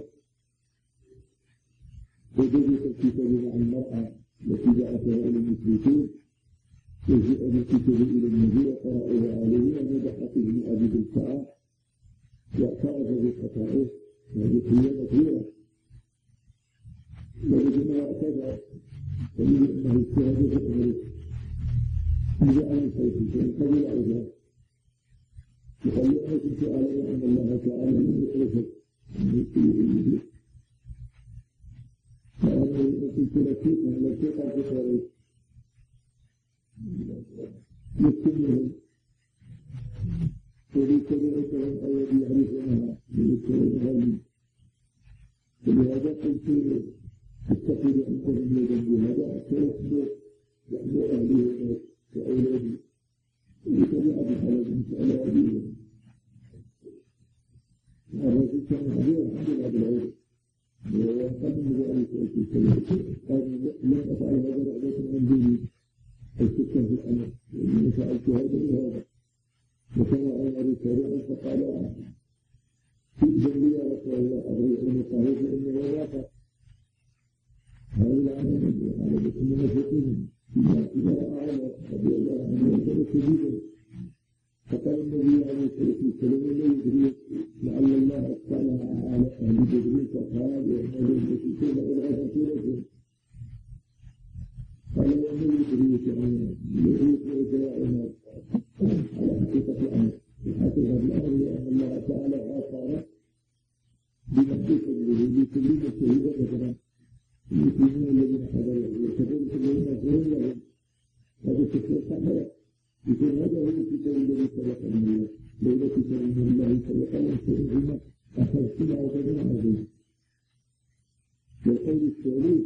وجدت الكتاب مع المرأة التي بعثها إلى المشركين وجاء بالكتاب إلى النبي وقرأه عليه أن يضحك ابن أبي بالساعة واعترف بخطائه وهذه خيانة كبيرة ولكنه اعتذر فلي أنه اجتهد في أمره إذا أنا صوتي فإن قبل أيضا وقال لي أنا كنت أعلم أن الله تعالى لم يخلفك من يكون فأنا كنت لكيك أن لكيك عن خطائه يكتبهم وبيتبعتهم أيضا يعرفونها ويكتبون غالي فلهذا قلت اتقل أنكم يدا بهذا فيصبر يحضر أهلهم وأولادي ويتبع بحلال على أبيهم الرجل كان عبير الحمد لله بالعود وقال من ذلك قال لم أفعل هذا رعبة من ديني السكن في الأمر وإني فعلت هذا وهذا وكان عمر سريعا فقال في ذنبي يا رسول الله أبرئ أن يقاهد إنه واقع هذا العمل على بسم المفاتين إذا أعلم رضي الله عنه وكان شديدا فقال النبي عليه الصلاة والسلام لا يدري لعل الله اطلع على أهل بدر فقال يعمل المشركين إلغاء سورة قال ومن يدري يعني يدري وجاءنا على حقيقة الأمر حقيقة الأمر لأن الله تعالى آثار بنفسه فضله لكل شهيدا مثلا المسلمين الذين حضروا وكذلك الذين أخبروا لهم هذا الشيء صحيح يكون هذا هو الكتاب الذي سبق من الله لولا كتاب من الله سبق لهم فإنهما أخذتنا وكذا عظيم والقول الثالث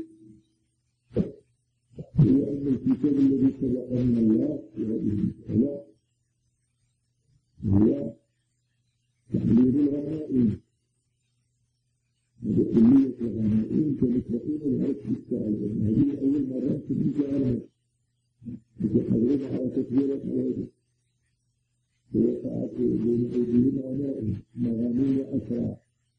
هو أن الكتاب الذي سبق من الله في هذه المسألة هو تحليل الغنائم هذه كلية الغنائم كمسبقين العرش بالسائل لأن هذه أول مرة تجيك عرش بتحرم على تكبيرة العرش ووقعت بين أيديهم غنائم مغانيم أسرع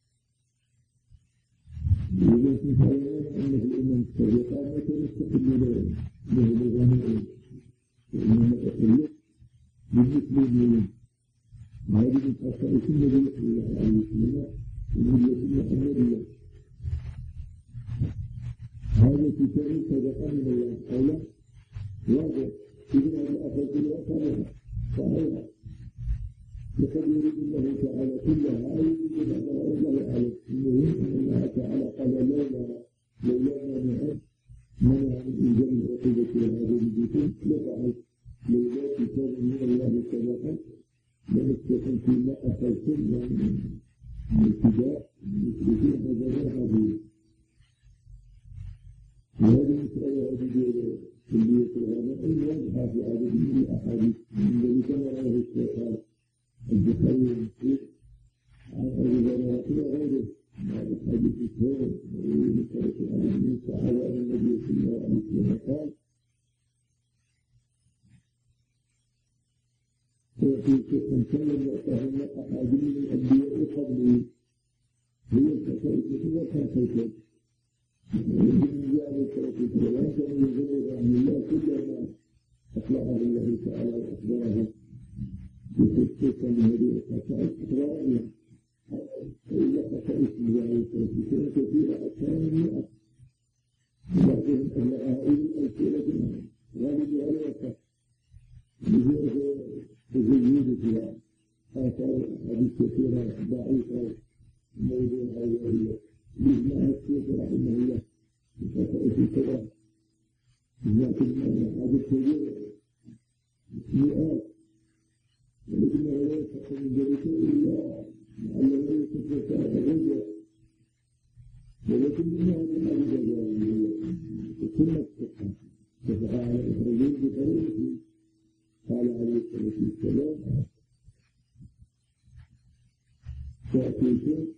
ويجب تعلمون أن في الأمم السابقة ما كان يستقبلون له الغنائم وإنما أخلق للمسلمين هذه من خصائص النبي صلى الله عليه وسلم وملة محمدية هذا كتاب صدق من الله قولا واضح إذن هذا الأخذ الوقت صحيح لقد يريد الله تعالى كلها يريد الله الله أعلم المهم أن الله تعالى قال لولا لولا منع منع من إنزال العقوبة والعذاب بكم لفعل لولا كتاب من الله سبقا لمستكن فيما أخذتم من الابتداء المشركين هذا عظيم وهذه مسألة عديدة كلية الغنائم واضحة في عدد من الأحاديث من ذلك ما رواه الشيخان البخاري ومسلم عن أبي هريرة وغيره مع الحديث الثاني وروي مسألة عن ابن الصحابة أن النبي صلى الله عليه وسلم قال وتنسلم وأتهم أحاديث الأنبياء قبله هي التكيف هي التكيف ومن جعل التكيف ولا كان يزور عن الله كل ما أطلعه الله تعالى وأخبره بتكيف من هذه الخصائص أخبارها فإلا خصائص الله التكيف كثيرة الثانية بعضهم أبلغها إلى الكثيرة غالب عليها تزيد فيها آثار حديث كثيرة ضعيفة موضوعها وهي بإجماع الشيخ رحمه الله بخصائص الكبرى لكن هذا الكبير مئات ولكنه لا يستطيع من ذلك إلا لعله لا يستطيع الرجع ولكن من هذا الحديث ثم الصحة دفع على إخراجين بطريقه قال عليه الصلاة والسلام تأتيكم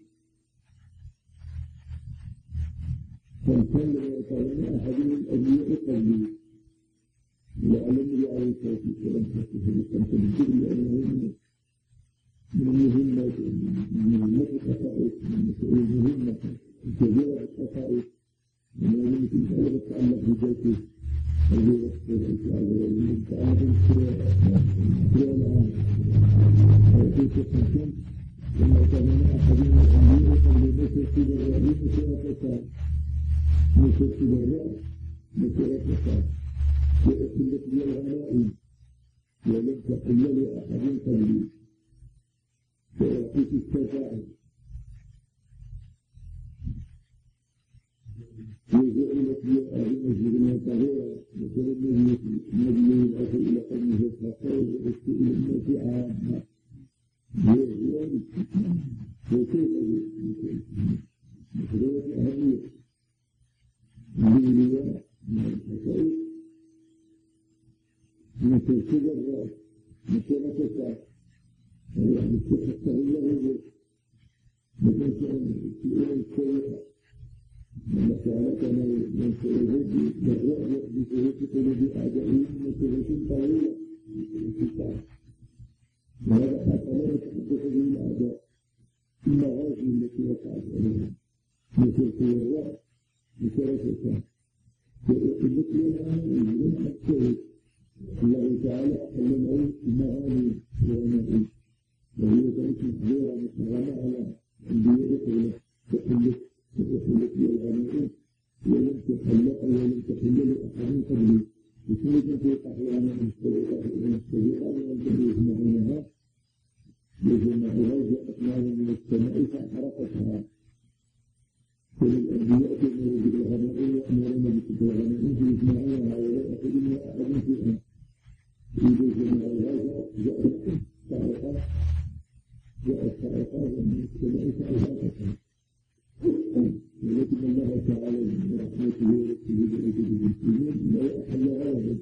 فانسلم ويطعن أحد من الأبياء قبلي لعلم عليه الصلاة والسلام فانسلم لأنه من المهمة من مهمة الخصائص من المهمة كبيرة الخصائص من المهمة التي تتعلق بذاته الذي يتعلق بالتعلق لما كان أحد من الأنبياء قبل مسجد الرئيس مسيرة مسجد الرئيس مسيرة وأكلت لي الغنائم ولم تقل لأحد قبلي فأعطيت الشفاعة وجعلت لي أهل مسجدنا طهورا مثل النبي الأخر إلى قومه فقال وأشت إلى الناس عامة وكيف مسألة أهمية بالرواء من الحسائل مثل كبر مثل كسر يعني تحت الله مثل سؤال السيئة لما سألتنا من سيهدي بالرأي بسيهدي قلوب أعدائهم مثل طويلة مثل وهذا حتى لا يتحدث به الأعداء المغازي التي وقعت عليهم مثل الرأي مثل كسر مثل الآن يجب الشهد الله تعالى أقل العلم المعاني والمعاني وهي ذلك الزيرة مستغنى على أنبياء قوله تحلت وتحلت للغنائم ولم تحلق ولم تحل لأحد قبلي بسنة في أحيانا مستبيعة ولم تبيه معينها لجمعها جاءتنا من السماء فأحرقتها فللأنبياء تأمر بالغنائم وأمرنا بالغنائم في إجماعها ولا أحد من أحد فيها إذا جمعها جاءت الصاعقات جاءت الصاعقات من السماء فأحرقتها ولكن الله تعالى من رحمته ورسله بأجل المسلمين لا أحل غيره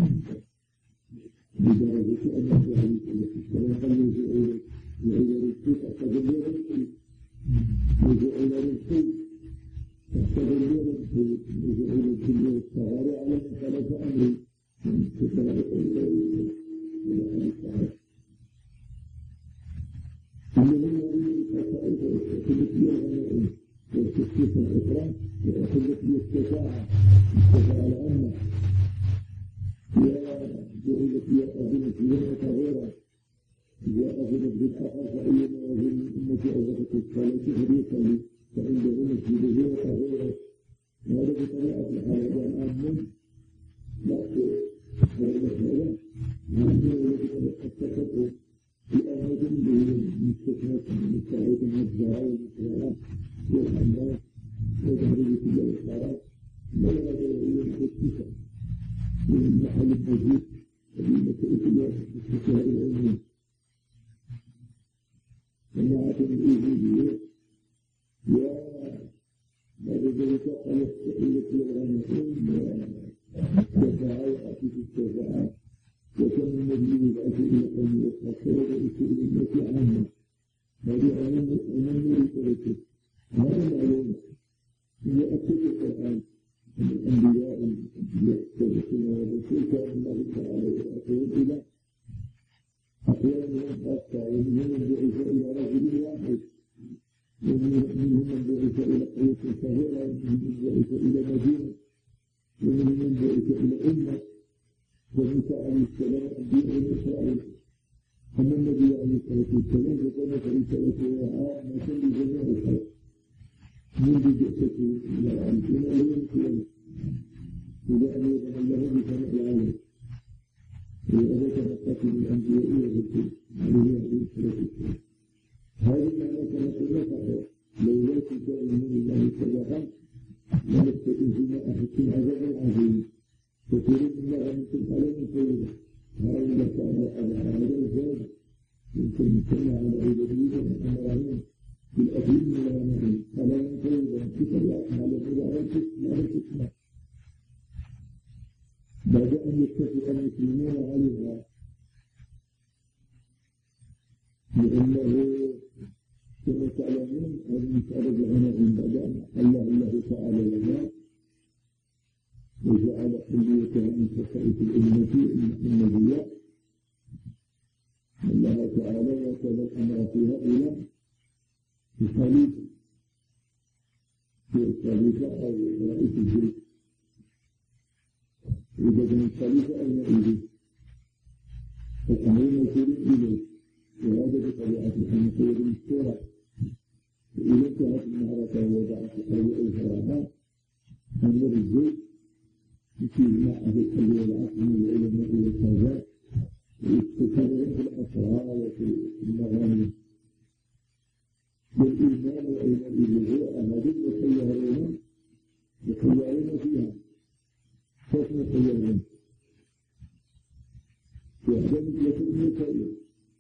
بدرجة أن يفعل فلا يخلوا في عيد الرسول أتغير الرسول وجعل الرسول أتغير الرسول وجعل الدنيا والصغار على خلف أمري من كتاب الله إلى الصغار إنما يريد الخصائص والتكلف بالغنائم والتكليف الإكرام والتكلف بالشفاعة الشفاعة العامة يا جعلت يا أذنت يا طهيرا يا أذنت بالحقا فأيما أذن أمك أذنت الصلاة فريقا لي فعند أمك بذير طهيرا وهذا بطريقة الحياة العامة لكن هذا هذا وهذا الذي قد اتفقوا في أمد بالمستثنات من السعيد من الزراعة والمسرعات والحمام وتهريب كل الإشارات لا يجب أن يكتسب من محل الموجود ومن مسائل الاستشهاد العلمي ومع تنبيه يا بعد ذلك قالت التي الغنائم والشفاعة في الشفاعة وكان النبي يبعث إلى قوم يستحقون ويسئل الناس عامة هذه أمام رسالته هذا المعلوم هي أكثر القرآن الأنبياء الأنبياء والرسول والرسول كان الله تعالى يبعثون إلى أحيانا خاصة ومنهم من بعث إلى رجل واحد ومنهم من بعث إلى قرية صغيرة ومنهم من بعث إلى مدينة ومنهم من بعث إلى أمة وموسى عليه السلام أنبياء من إسرائيل أما النبي عليه الصلاة والسلام فكانت رسالته عامة لجميع الخلق منذ بعثته إلى العالم إلى يوم القيامة إلى أن يضمن له بسماء العالم وإذا تنقص من الأنبياء والرسل عليه الصلاة والسلام هذه معنى كما قلنا صحيح لولا كتاب من الله سبحا لمسكتم فيما أخذتم عذابا عظيما كثير مما غنمتم عليهم طيبا هؤلاء كانوا على هذا الزاد يمكن نتكلم على عبادية وأمرهم بالأكل من الغنائم حلالا طيبا بطبيعة على المدعوة لا تسمع بعد أن يتفق المسلمون عليها لأنه كما تعلمون هذه مسألة الغنائم بعد أن أحلها الله تعالى لنا وجعل حليتها من خصائص الأمة المحمدية الله تعالى وكذا الأمر فيها إلى الخليفة في الخليفة أو رئيس الجيش إذا كان الخليفة أين إليه فالأمر يكون إليه وهذا بطبيعة الحال خير الشورى فإذا انتهت المعركة ووضعت الحرب أجرها أمر الجيش يصير معه الحلول العقل والعلماء والقضاء ويستكبرون في الأسرار وفي المغانم والإيمان وأيمان الوضوء هذه يخيرون يخيرون فيها كيف يخيرون؟ يعلم يكون يخير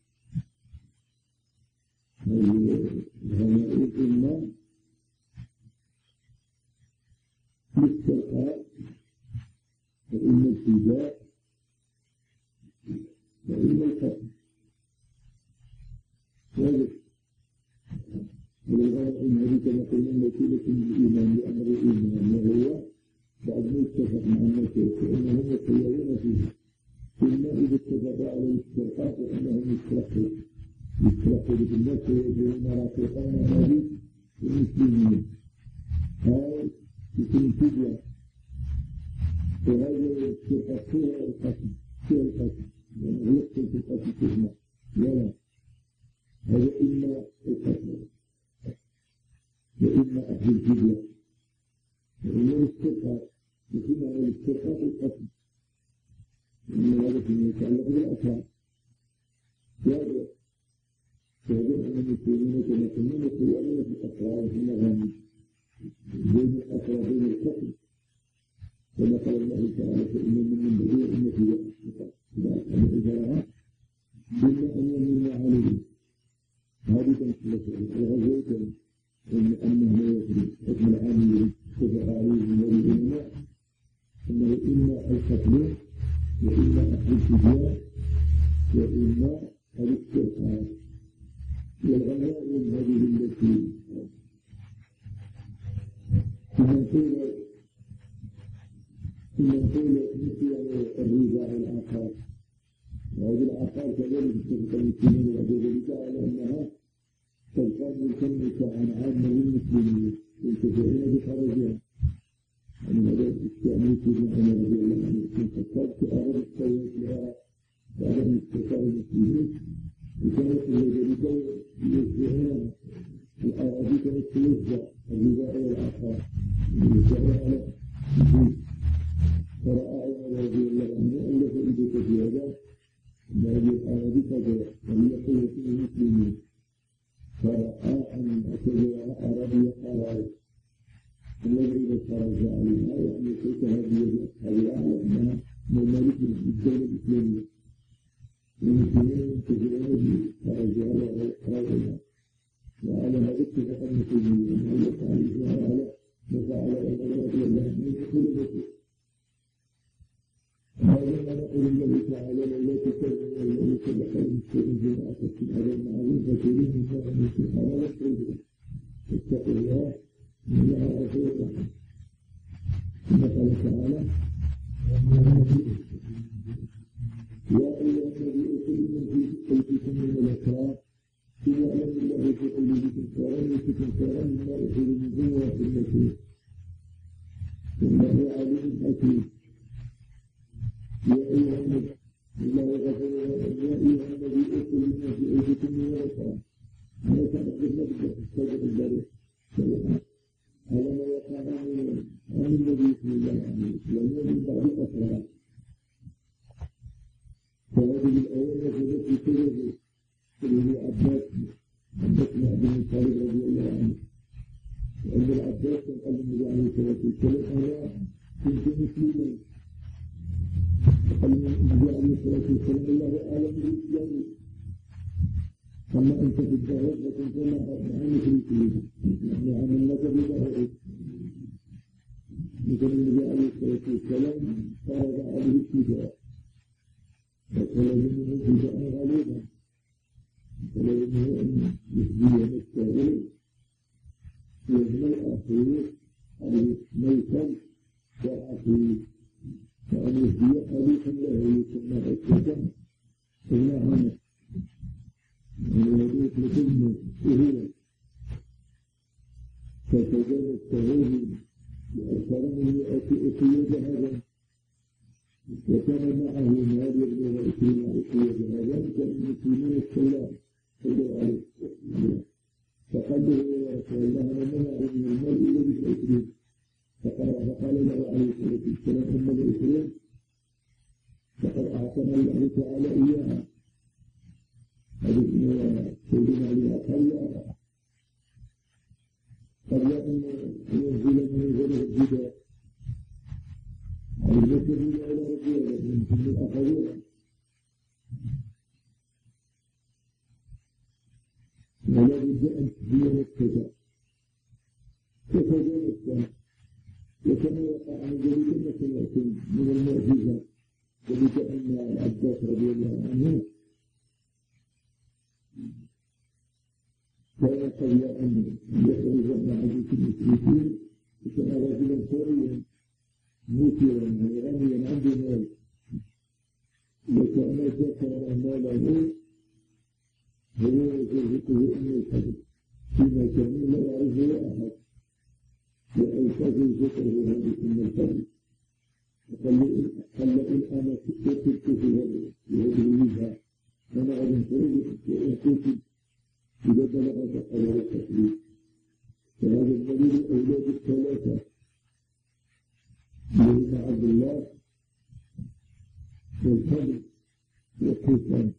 هذه الإيمان للسرقات فإن الفداء فإن القتل واضح وللغاية هذه كما قلنا وسيلة للإيمان لأمر الإيمان وهو بعد ما اتفق مع الناس فإنهم يخيرون فيه ثم إذا اتفق على الاسترقاق فإنهم يسترقوا يسترقوا بالناس ويجعلون رافقان هذه المسلمين هاي يكون فدية وهذا الشرطة فيها القتل فيها القتل يعني يقتل في القتل تسمع لا هذا إما القتل وإما أخذ الفدية وإما الاسترقاق يكون على الاسترقاق القتل لأن هذا فيما يتعلق بالأسرار هذا هذا أن المسلمين كما قلنا يخيرون في الأسرار في المغانم بين الأسرار بين القتل كما قال الله تعالى فإن من النبي أن في إذا أصحاب الإجراءات إلا أن يمن عليهم هذه تمثلة الغزوة إن أنه لا يجري حكم العامل اتفق عليهم والعلماء أنه إما القتل وإما أخذ الفدية وإما الاسترقاق والغنائم هذه التي من قيل ثم نقول مثل الربا والعقار وهذه العقار كذلك تتفق المسلمين وغير ذلك على أنها تبقى ملكا متاعا عاما للمسلمين ينتفعون بخرجها يعني هذا استعمال سيدنا عمر رضي الله عنه في الخطاب كأغلب السيئات العراق وأغلب استقرار المسلمين وكانت ذلك يوزعون الأراضي كانت توزع الربا والعقار يوزعون على الجيش فرأى عمر رضي الله عنه ألف إيدك في هذا أن هذه الأراضي كذا وهي قوة المسلمين فرأى أن أتبع أراضي قرار الذي إذا خرج عليها يعني كيف هذه أصحابها على أنها ممالك الدولة الإسلامية المسلمين ينتظرون بخرجها وإخراجها وعلى هذا اتفق المسلمين أنه يفعل على مفعل عمر رضي الله عنه يدخل بكر هذا ما نقول الله تعالى لولا تكلم الله سبح المسلمين بما أخذتم على المعروف وكريم الله أن يكون على الطيب اتقوا الله من الله غفور رحيم ثم قال تعالى يا أيها النبي كل من في بيتكم من الأسرار يعلم الله في قلوبكم خيرا يؤتكم خيرا مما أخذ منكم ويغفر لكم إنه عليم حكيم. يا أيها النبي الله غفر يا أيها النبي كل من في بيتكم من الأسرار ما تقدم لك الصدق البريء على ما يقع عن النبي صلى الله عليه وسلم من بعد الأسرار. فهذه الآية التي تجد في عباس عباس بن عبد المطلب رضي الله عنه وأن العباس قال النبي عليه الصلاة والسلام أنا كنت مسلما قال النبي عليه الصلاة والسلام الله أعلم بالإسلام أما أنت في الدهر فكنت معي مشركين يعني عملناك بظهرك مثل النبي عليه الصلاة والسلام فرض عليه الشفاء فطلب منه شفاء غالبا طلب منه أن يسجد مستغل وابن الأخير عليه ميتا وأخير فأن يسجد خليفا له يسمى عكسا ثم عمل ويدوك لكلمة سهولة فسجد التغير وأكرمه أتي ذهبا وكان معه مال يبلغ عشرين عشرين ذهبا كان المسلمين السلام صلوا عليه فقال له يا رسول الله أنا منع من المال إلا بالعشرين فقال له عليه الصلاة والسلام أما العشرين فقد أعطانا الله تعالى إياها هذه سيدنا علي أقل قبل أن ينزل من غير الجدال المسر إلى ربيع من ثم الأخرين ولا بد أن تبين الكتاب كتبين السنة وكما وقع عن ذلك مثلا من المعجزة ذلك أن العباس رضي الله عنه كان قبل أن يخرج مع عزيز المشركين وكان رجلا ثريا مثيرا غنيا عنده مال وكان ذكر ماله هو يرزقه أن الحج في مكان لا يعرفه أحد وأوصاف ذكره هذه من الحج قال إن أنا كتبت في هذه الوجهة أنا أظن كتب إذا بلغت قدر التكليف فهذا الدليل الأولاد الثلاثة من عبد الله والفضل والقسم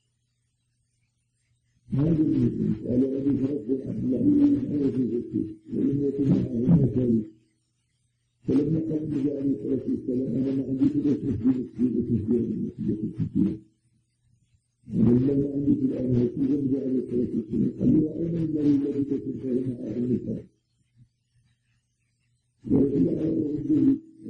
هذا المسلم على أبي رب عبد الله من حيث الزكي ولم يكن معه مثالي فلما قال النبي عليه الصلاة والسلام أنا ما عندي كده تسجيل تسجيل تسجيل تسجيل تسجيل ولما عندي في الآن هكذا النبي عليه الصلاة والسلام قال لي أين المال الذي تكون مع النساء وإلا أرده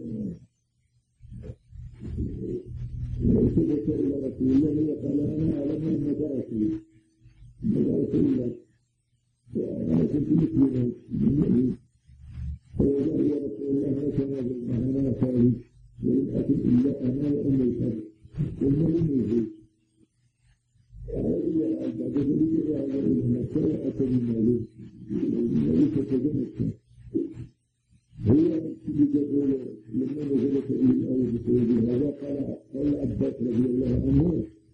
وأتبت إلى رسول الله وقال أنا أعلم أنك رسول أنك رسول الله وأنا كنت مسلما من يأمين فوالله يا رسول الله ما كان معنا خارج ولم أكن إلا أنا وأم الفرد وما لم يجوز وإلا بعد ذلك يعلم أن الساعة من ماله وليس كذلك هو يقول لما نزلت إلى الآية بسبب هذا قال قال عباس رضي الله عنه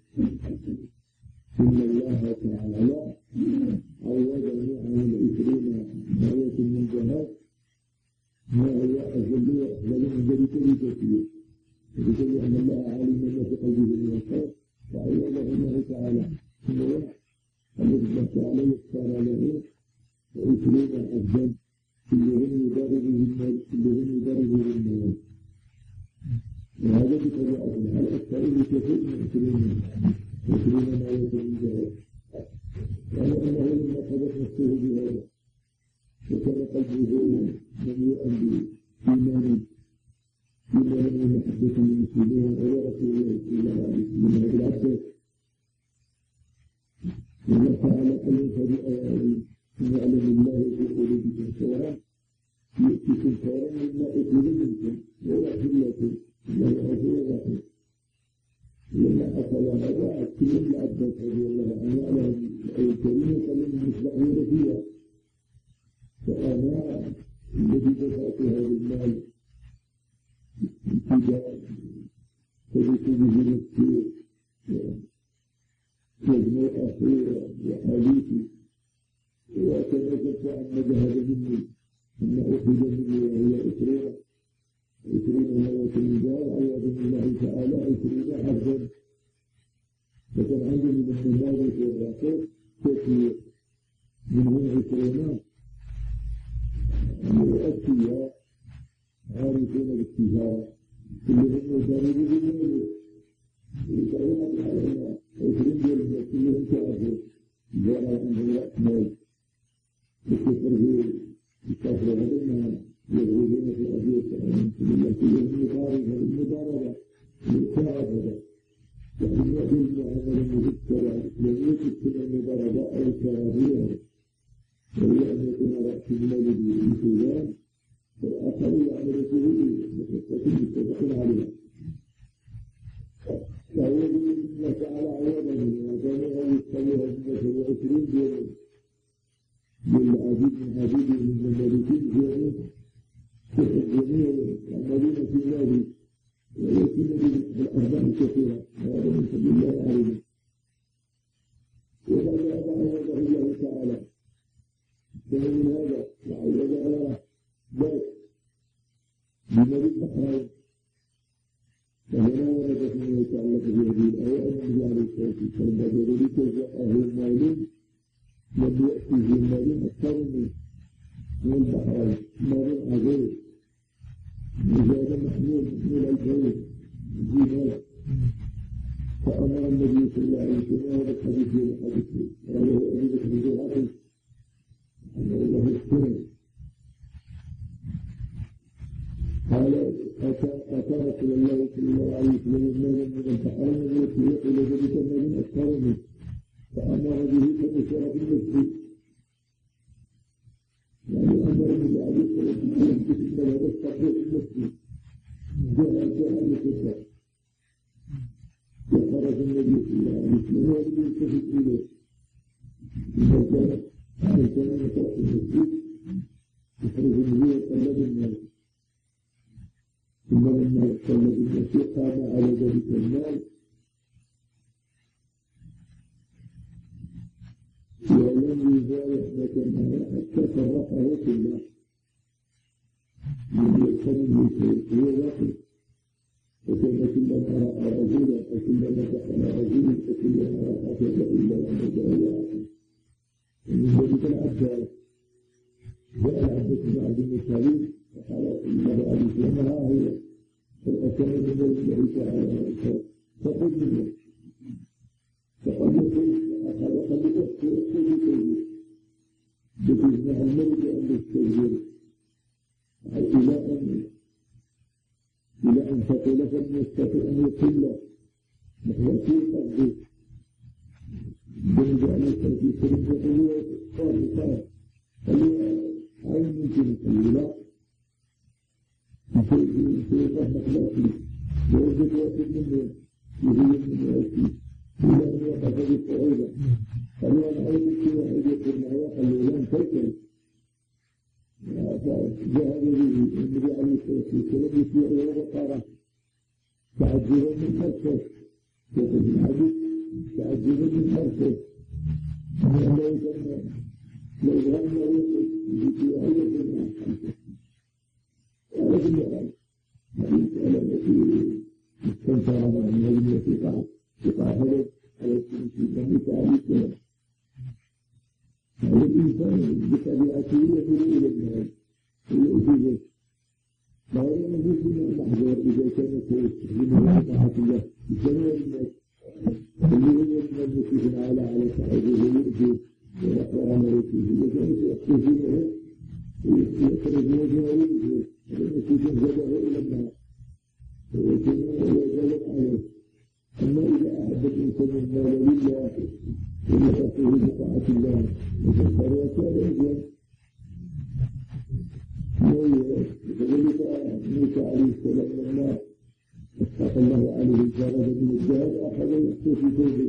إن الله تعالى عوضني عن العشرين آية من ذهب ما هو أجل وأفضل من ذلك بكثير وبالتالي أن الله عالم ما في قلبه من الخير وعوضه الله تعالى ثم واحد الذي الله تعالى يختار له وعشرين أفضل كلهم يضربه المال كلهم يضربه المال وهذا بطبيعة الحال أكثر بكثير من عشرين عشرين ما يكون ذلك يعني أنه لما قضت نفسه بهذا وكان قلبه مملوءا بإيمان إيمان ومحبة للمسلمين ويا رسول الله صلى الله عليه وسلم بالعكس والله تعالى قال فبآياته يعلم الله في قلوبكم خيرا يؤتكم خيرا مما أخذ منكم ويغفر لكم الله غفور رحيم لما أخذ هذا كل العباس رضي الله عنه على الكريم قال لهم مصلحين فيها فأنا الذي دفعت هذا المال ابتداء فجئت به نفسي وابن أخي وحديثي وتنازلت عن ذهب مني أن أخذ مني وهي عشرين عشرين مرة النجار عياذا بالله تعالى عشرين حرفا فكان عندي من الممارس والرقيق كثير منهم عشرين الأشياء عارفون بالتجارة كلهم يجاربوا بالمال يتعلمون علينا عشرين جلسة كلهم تعرفوا جاء عندهم الأكمال الكفر في الكفر هذا يغربون في أبيض الله كلهم مضاربة بالمضاربة بالمساعدة يعني يأتي المعاملة مذكرة لم يكن المضاربة أو الكراهية وهي أن يكون رأس المال بالالتزام والآخر يعمل به بخطة متفق عليها فهو بإذن الله تعالى عوضا وجميعا يستوي هزمة وعشرين يوم للعبيد من عبيده من الملكين في يوم الجميع يعملون في النادي ويكون بالأرباح الكثيرة وهذا من فضل الله عليهم وقد أضع الله تعالى فمن هذا وعوض على ذلك بملك البحرين فهنا ورد فيما يتعلق بهذه الآية أن النبي عليه الصلاة والسلام بعد ذلك جاءه المالين لم يأتيه المالين أكثر من البحرين مال عظيم وزاد محمود من الفوز دينار فأمر النبي صلى الله عليه وسلم هذا الحديث والحديث قاله أبي بكر بن عقيل أن الله السنة قال أتى رسول الله صلى الله عليه وسلم مالا من البحرين التي يقول ذلك مال أكثر منه فأمر به فنشر في المسجد يعني أمر النبي عليه الصلاة والسلام بسبب هذا التقرير في المسجد جاء جاء بكثرة وخرج النبي صلى الله عليه وسلم ولم يلتفت إليه إذا كان إذا كان يقرأ في المسجد يخرج النبي وقلب الناس ثم لما قلب الناس قام على ذلك المال ولم يزال مكانه حتى فرقه كله من يقتنم هو واحد وكان كلما رأى رجلا وكلما دخل رجلا وكلما رأى كذا إلا أن جاء واحد ومن ذلك العباس جاء العباس بن عبد المطلب وقال إنه عليه السلام ها هو فالأكل من الله تعالى فقل منه فقد يقول أخذ قد يقول كل بإذن الملك أن يستجير إلى أن إلى أن تقول فلم يستطيع أن يقل نحو في قصده بنجي على التأتي سرد يقول قال قال قال عين يمكن يقول لا يقول في قصد أخلاقي ويجب واحد منه يهي من يأتي إلى أن يقف بالصعوبة قالوا أنا عينك في واحد يقول معي قالوا لن تكن فجاء النبي عليه الصلاة والسلام يسير إلى بقرة تعجبا من حرفه يقول الحديث تعجبا من حرفه لو كان لو غنى يسير من حرفه على كل حال المسألة التي استنكرها من هذه الثقة ثقة حدث على النبي عليه السلام هذا الإنسان بطبيعته يدل إلى الناس ويؤذيه فهو يجوز من المحظور إذا كان يستخدم طاعة الله بجميع الناس اللي هو من المسلمين على على صاحبه ويؤذيه ويقرأ مريته إذا كان يستخدمه ويخرج وجهه ويؤذيه هذا المسلمين جبه إلى الناس ويجب عليه أما إذا أحب الإنسان المال لله ونفسه بطاعة الله وفكر وكان إذن وذلك موسى عليه السلام لما أطلق الله عليه الفرج من الجهاد أخذ يحكي في توبه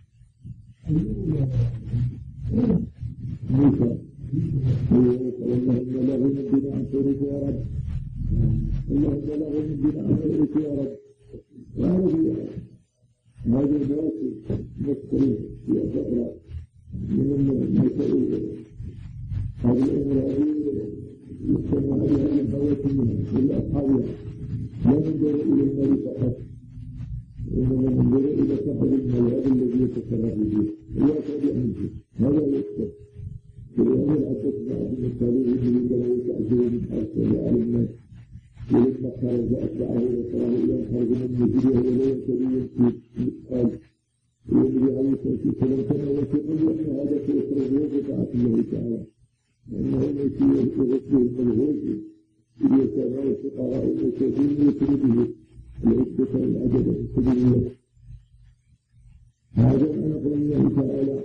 موسى اللهم لا غنى عن خيرك يا رب اللهم لا غنى عن خيرك يا رب وهذا هذا الناس مذكورين في أسرار من المسائل هذه الأمور هذه يجتمع عليها الخواتم والأصحاب لا ننظر إلى النار فقط إنما ننظر إلى صاحب الموعد الذي يتصرف به هو تابع منه هذا يكتب فلأن العدد بعض المتابعين من له يتعجل من حرصه على الناس ولما خرج أتبعه وصاره إلى خرج من مسجده ولا ينتبه في مثقال والنبي عليه الصلاة والسلام كان وثقا أن هذا سيخرج بطاعة الله تعالى وأنه يأتي يغسله الملغوز إذا كان الفقراء المساكين يطلبه العدة والعدد في سبيل الله هذا أنا قول الله تعالى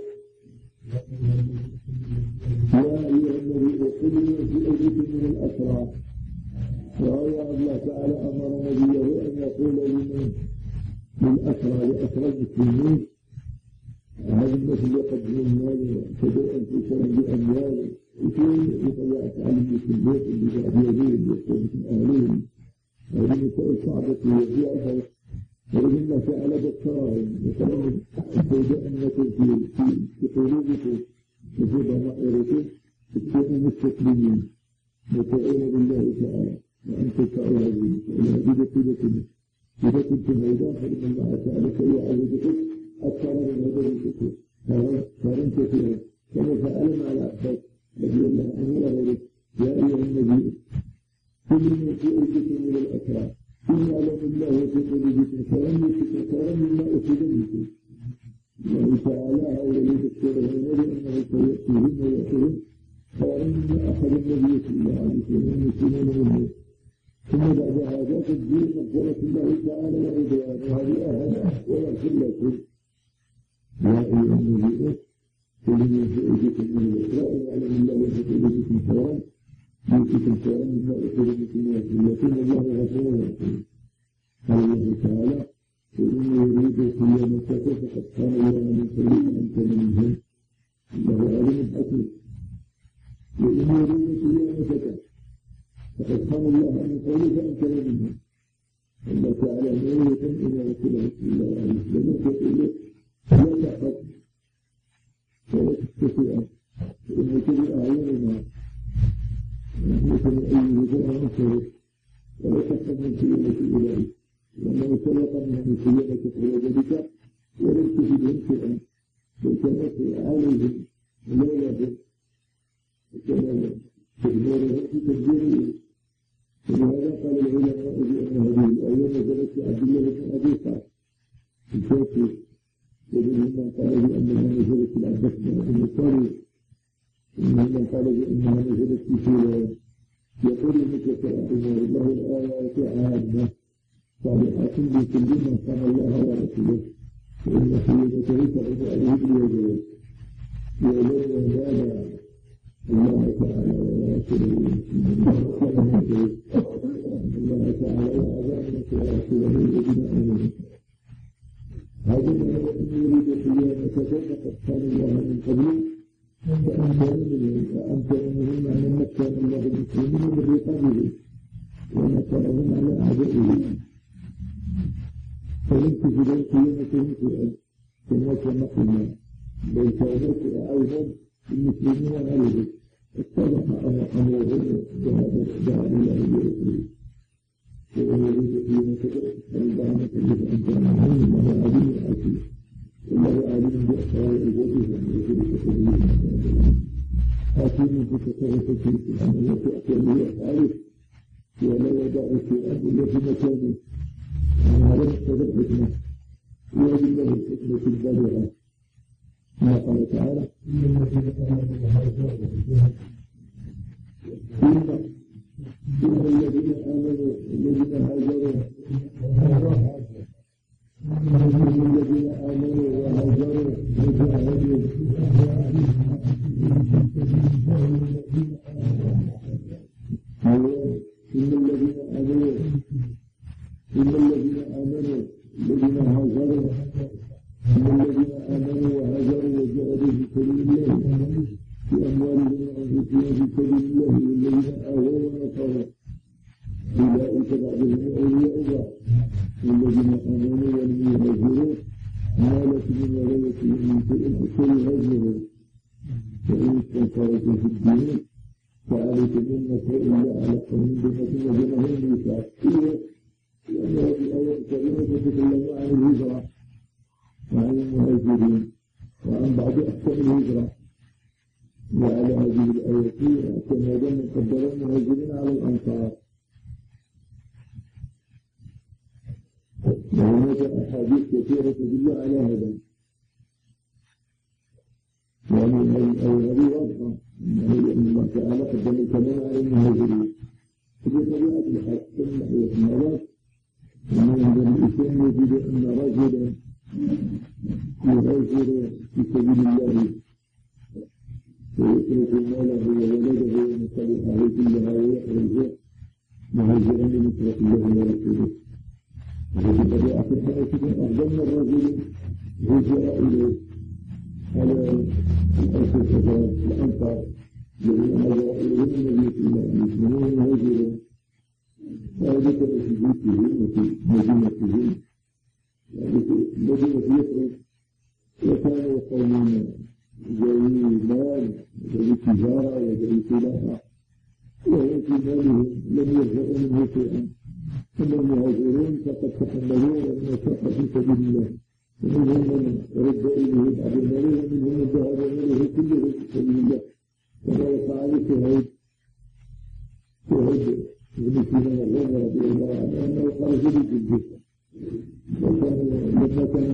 يا أيها النبي قل في أيديكم من الأسرى وهو الله تعالى أمر نبيه أن يقول لمن للأسرى لأسرى المسلمين هذا الناس اللي يقدمون المال كداء انفسهم بأموال وكل يطلع على المسلمين اللي قاعد يبيع يقوم من أهلهم هذه مسائل صعبة ويبيعها ولكن الله تعالى ذكرهم مثلا سوداء أنكم في في قلوبكم وفي ضمائركم تكونوا مستسلمين مطيعين بالله تعالى وأنتم تطيعون هذه بطيبتكم إذا كنتم أيضا فإن الله تعالى سيعوضكم أكثر من هذا الذكر فلن كثيرا كما فعل مع العباس رضي الله عنه وغيره يا أيها النبي كل من في أيديكم من الأسرى إن يعلم الله في قلوبكم خيرا يؤتكم خيرا مما أخذ منكم الله تعالى هو يذكرهم لأنه سيأتيهم ويأتيهم خيرا مما أخذ النبي صلى الله عليه وسلم يسلمون منه ثم بعد هذا تدبير مغفرة الله تعالى ورضوانه وهذه أهل ويغفر لكم يا أيها النبي كل من في أيديكم من الأسرى إن يعلم الله في قلوبكم خيرا يؤتكم خيرا مما أخذ منكم ويأتيكم الله غفور رحيم قال الله تعالى وإن يريدوا قيامتك فقد كان يوم من خير أنت منهم الله عليم حكيم وإن يريدوا قيامتك فقد كان الله من خير أنت منهم الله تعالى نورة إلى رسوله صلى الله عليه وسلم فإليه لا تحفظ ولا تستطيع فإن تبع أعيننا مثل أي وجوه نصره ولا تحفظ من سيئة إلهي لأنه سبق من سيئة قول ذلك ولم تجدهم شيئا بل كانت عليهم لولاهم وكان تدميرهم في تدبيره ولهذا قال العلماء بأن هذه الآية نزلت في عبد الله بن أبي طالب الكافر ومنهم من قال بأنها نزلت في العباس بن أبي طالب ومنهم من قال بأنها نزلت في سورة يقول مثل رحمه الله الآيات عامة صالحات بكل من كان الله ورسوله وإن سيدته تعود عليه بالوجود يولون هذا الله تعالى ورسوله الله تعالى وأعلمك ورسوله الذين آمنوا هذا ما يريد قيامك فقد كان الله من قبل وأمكن منهم وأمكن منهم أن مكن الله المسلمين من رقابه ومكنهم على أعدائهم فلم تجدوا قيامتهم شيئا كما كما قلنا بل كانوا أيضا المسلمين غيرهم اتضح أمرهم دعا الله برسوله ومن يريد قيامتك فالدعمة التي أنت عنهم الله عليم حكيم والله عليم بأسرار عباده ويجب تقبلهم حكيم بتصرف في الأمر وتأتي به أفعاله ولا يدع شيئا إلا في مكانه وهذا مقتضى الحكمة ويجب له الحكمة البالغة كما قال تعالى إن الذين آمنوا وهاجروا إن الذين آمنوا الذين هاجروا إن الذين آمنوا وهاجروا وجاهدوا إن الذين آمنوا إن الذين آمنوا في أموالهم وأنفسهم في سبيل الله والذين آووا ونصروا أولئك بعضهم أولياء بعض والذين آمنوا ولم يهاجروا ما لكم من ولايتهم من شيء حتى يهاجروا فإن استنصرتم في الدين فعليكم النصر إلا على قوم بينكم وبينهم ميثاق لأن هذه الآية الكريمة تتكلم عن الهجرة وعن المهاجرين وعن بعض أحكام الهجرة وعلى هذه الآية كما دام قدر المهاجرين على الأنصار وهناك أحاديث كثيرة تدل على هذا يعني هذه الآية واضحة أن الله تعالى قدم الكلام على المهاجرين بطبيعة الحال من ناحية المرات ومن عند الإسلام يجد أن رجلا يهاجر في سبيل الله ويترك ماله وولده ومصالحه كلها ويخرج مهاجرا لنصرة الله ورسوله وفي طبيعة الحال تكون أفضل من الرجل هجر إليه على الأسس الأنصار الذين هاجر إليهم النبي صلى الله عليه وسلم مهاجرون وذلك في بيته وفي مدينته مدينة يثرب وكانوا قومون ذوي مال وذوي تجارة وذوي سلاحة وهم في مالهم لم يرجعوا منه شيئا أما المهاجرون فقد تحملوا المشقة في سبيل الله ومنهم من رد إليه بعض المال ومنهم من ذهب ماله كله في سبيل الله كما وقع عليه شهيد شهيد ابن سينا الغنى رضي الله عنه أنه خرج بالجسد وكان لما كان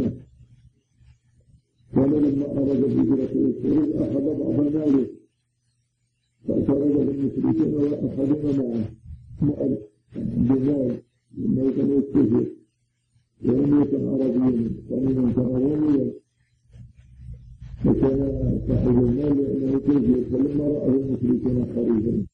كان لما أراد الهجرة والخروج أخذ بعض ماله فأخرج المشركين وأخذون معه مال بمال لما كان يستجيب ولم يكن عربيا ومن كان روميا فكان صاحب المال لأنه تجيب فلما رأى المشركين خارجا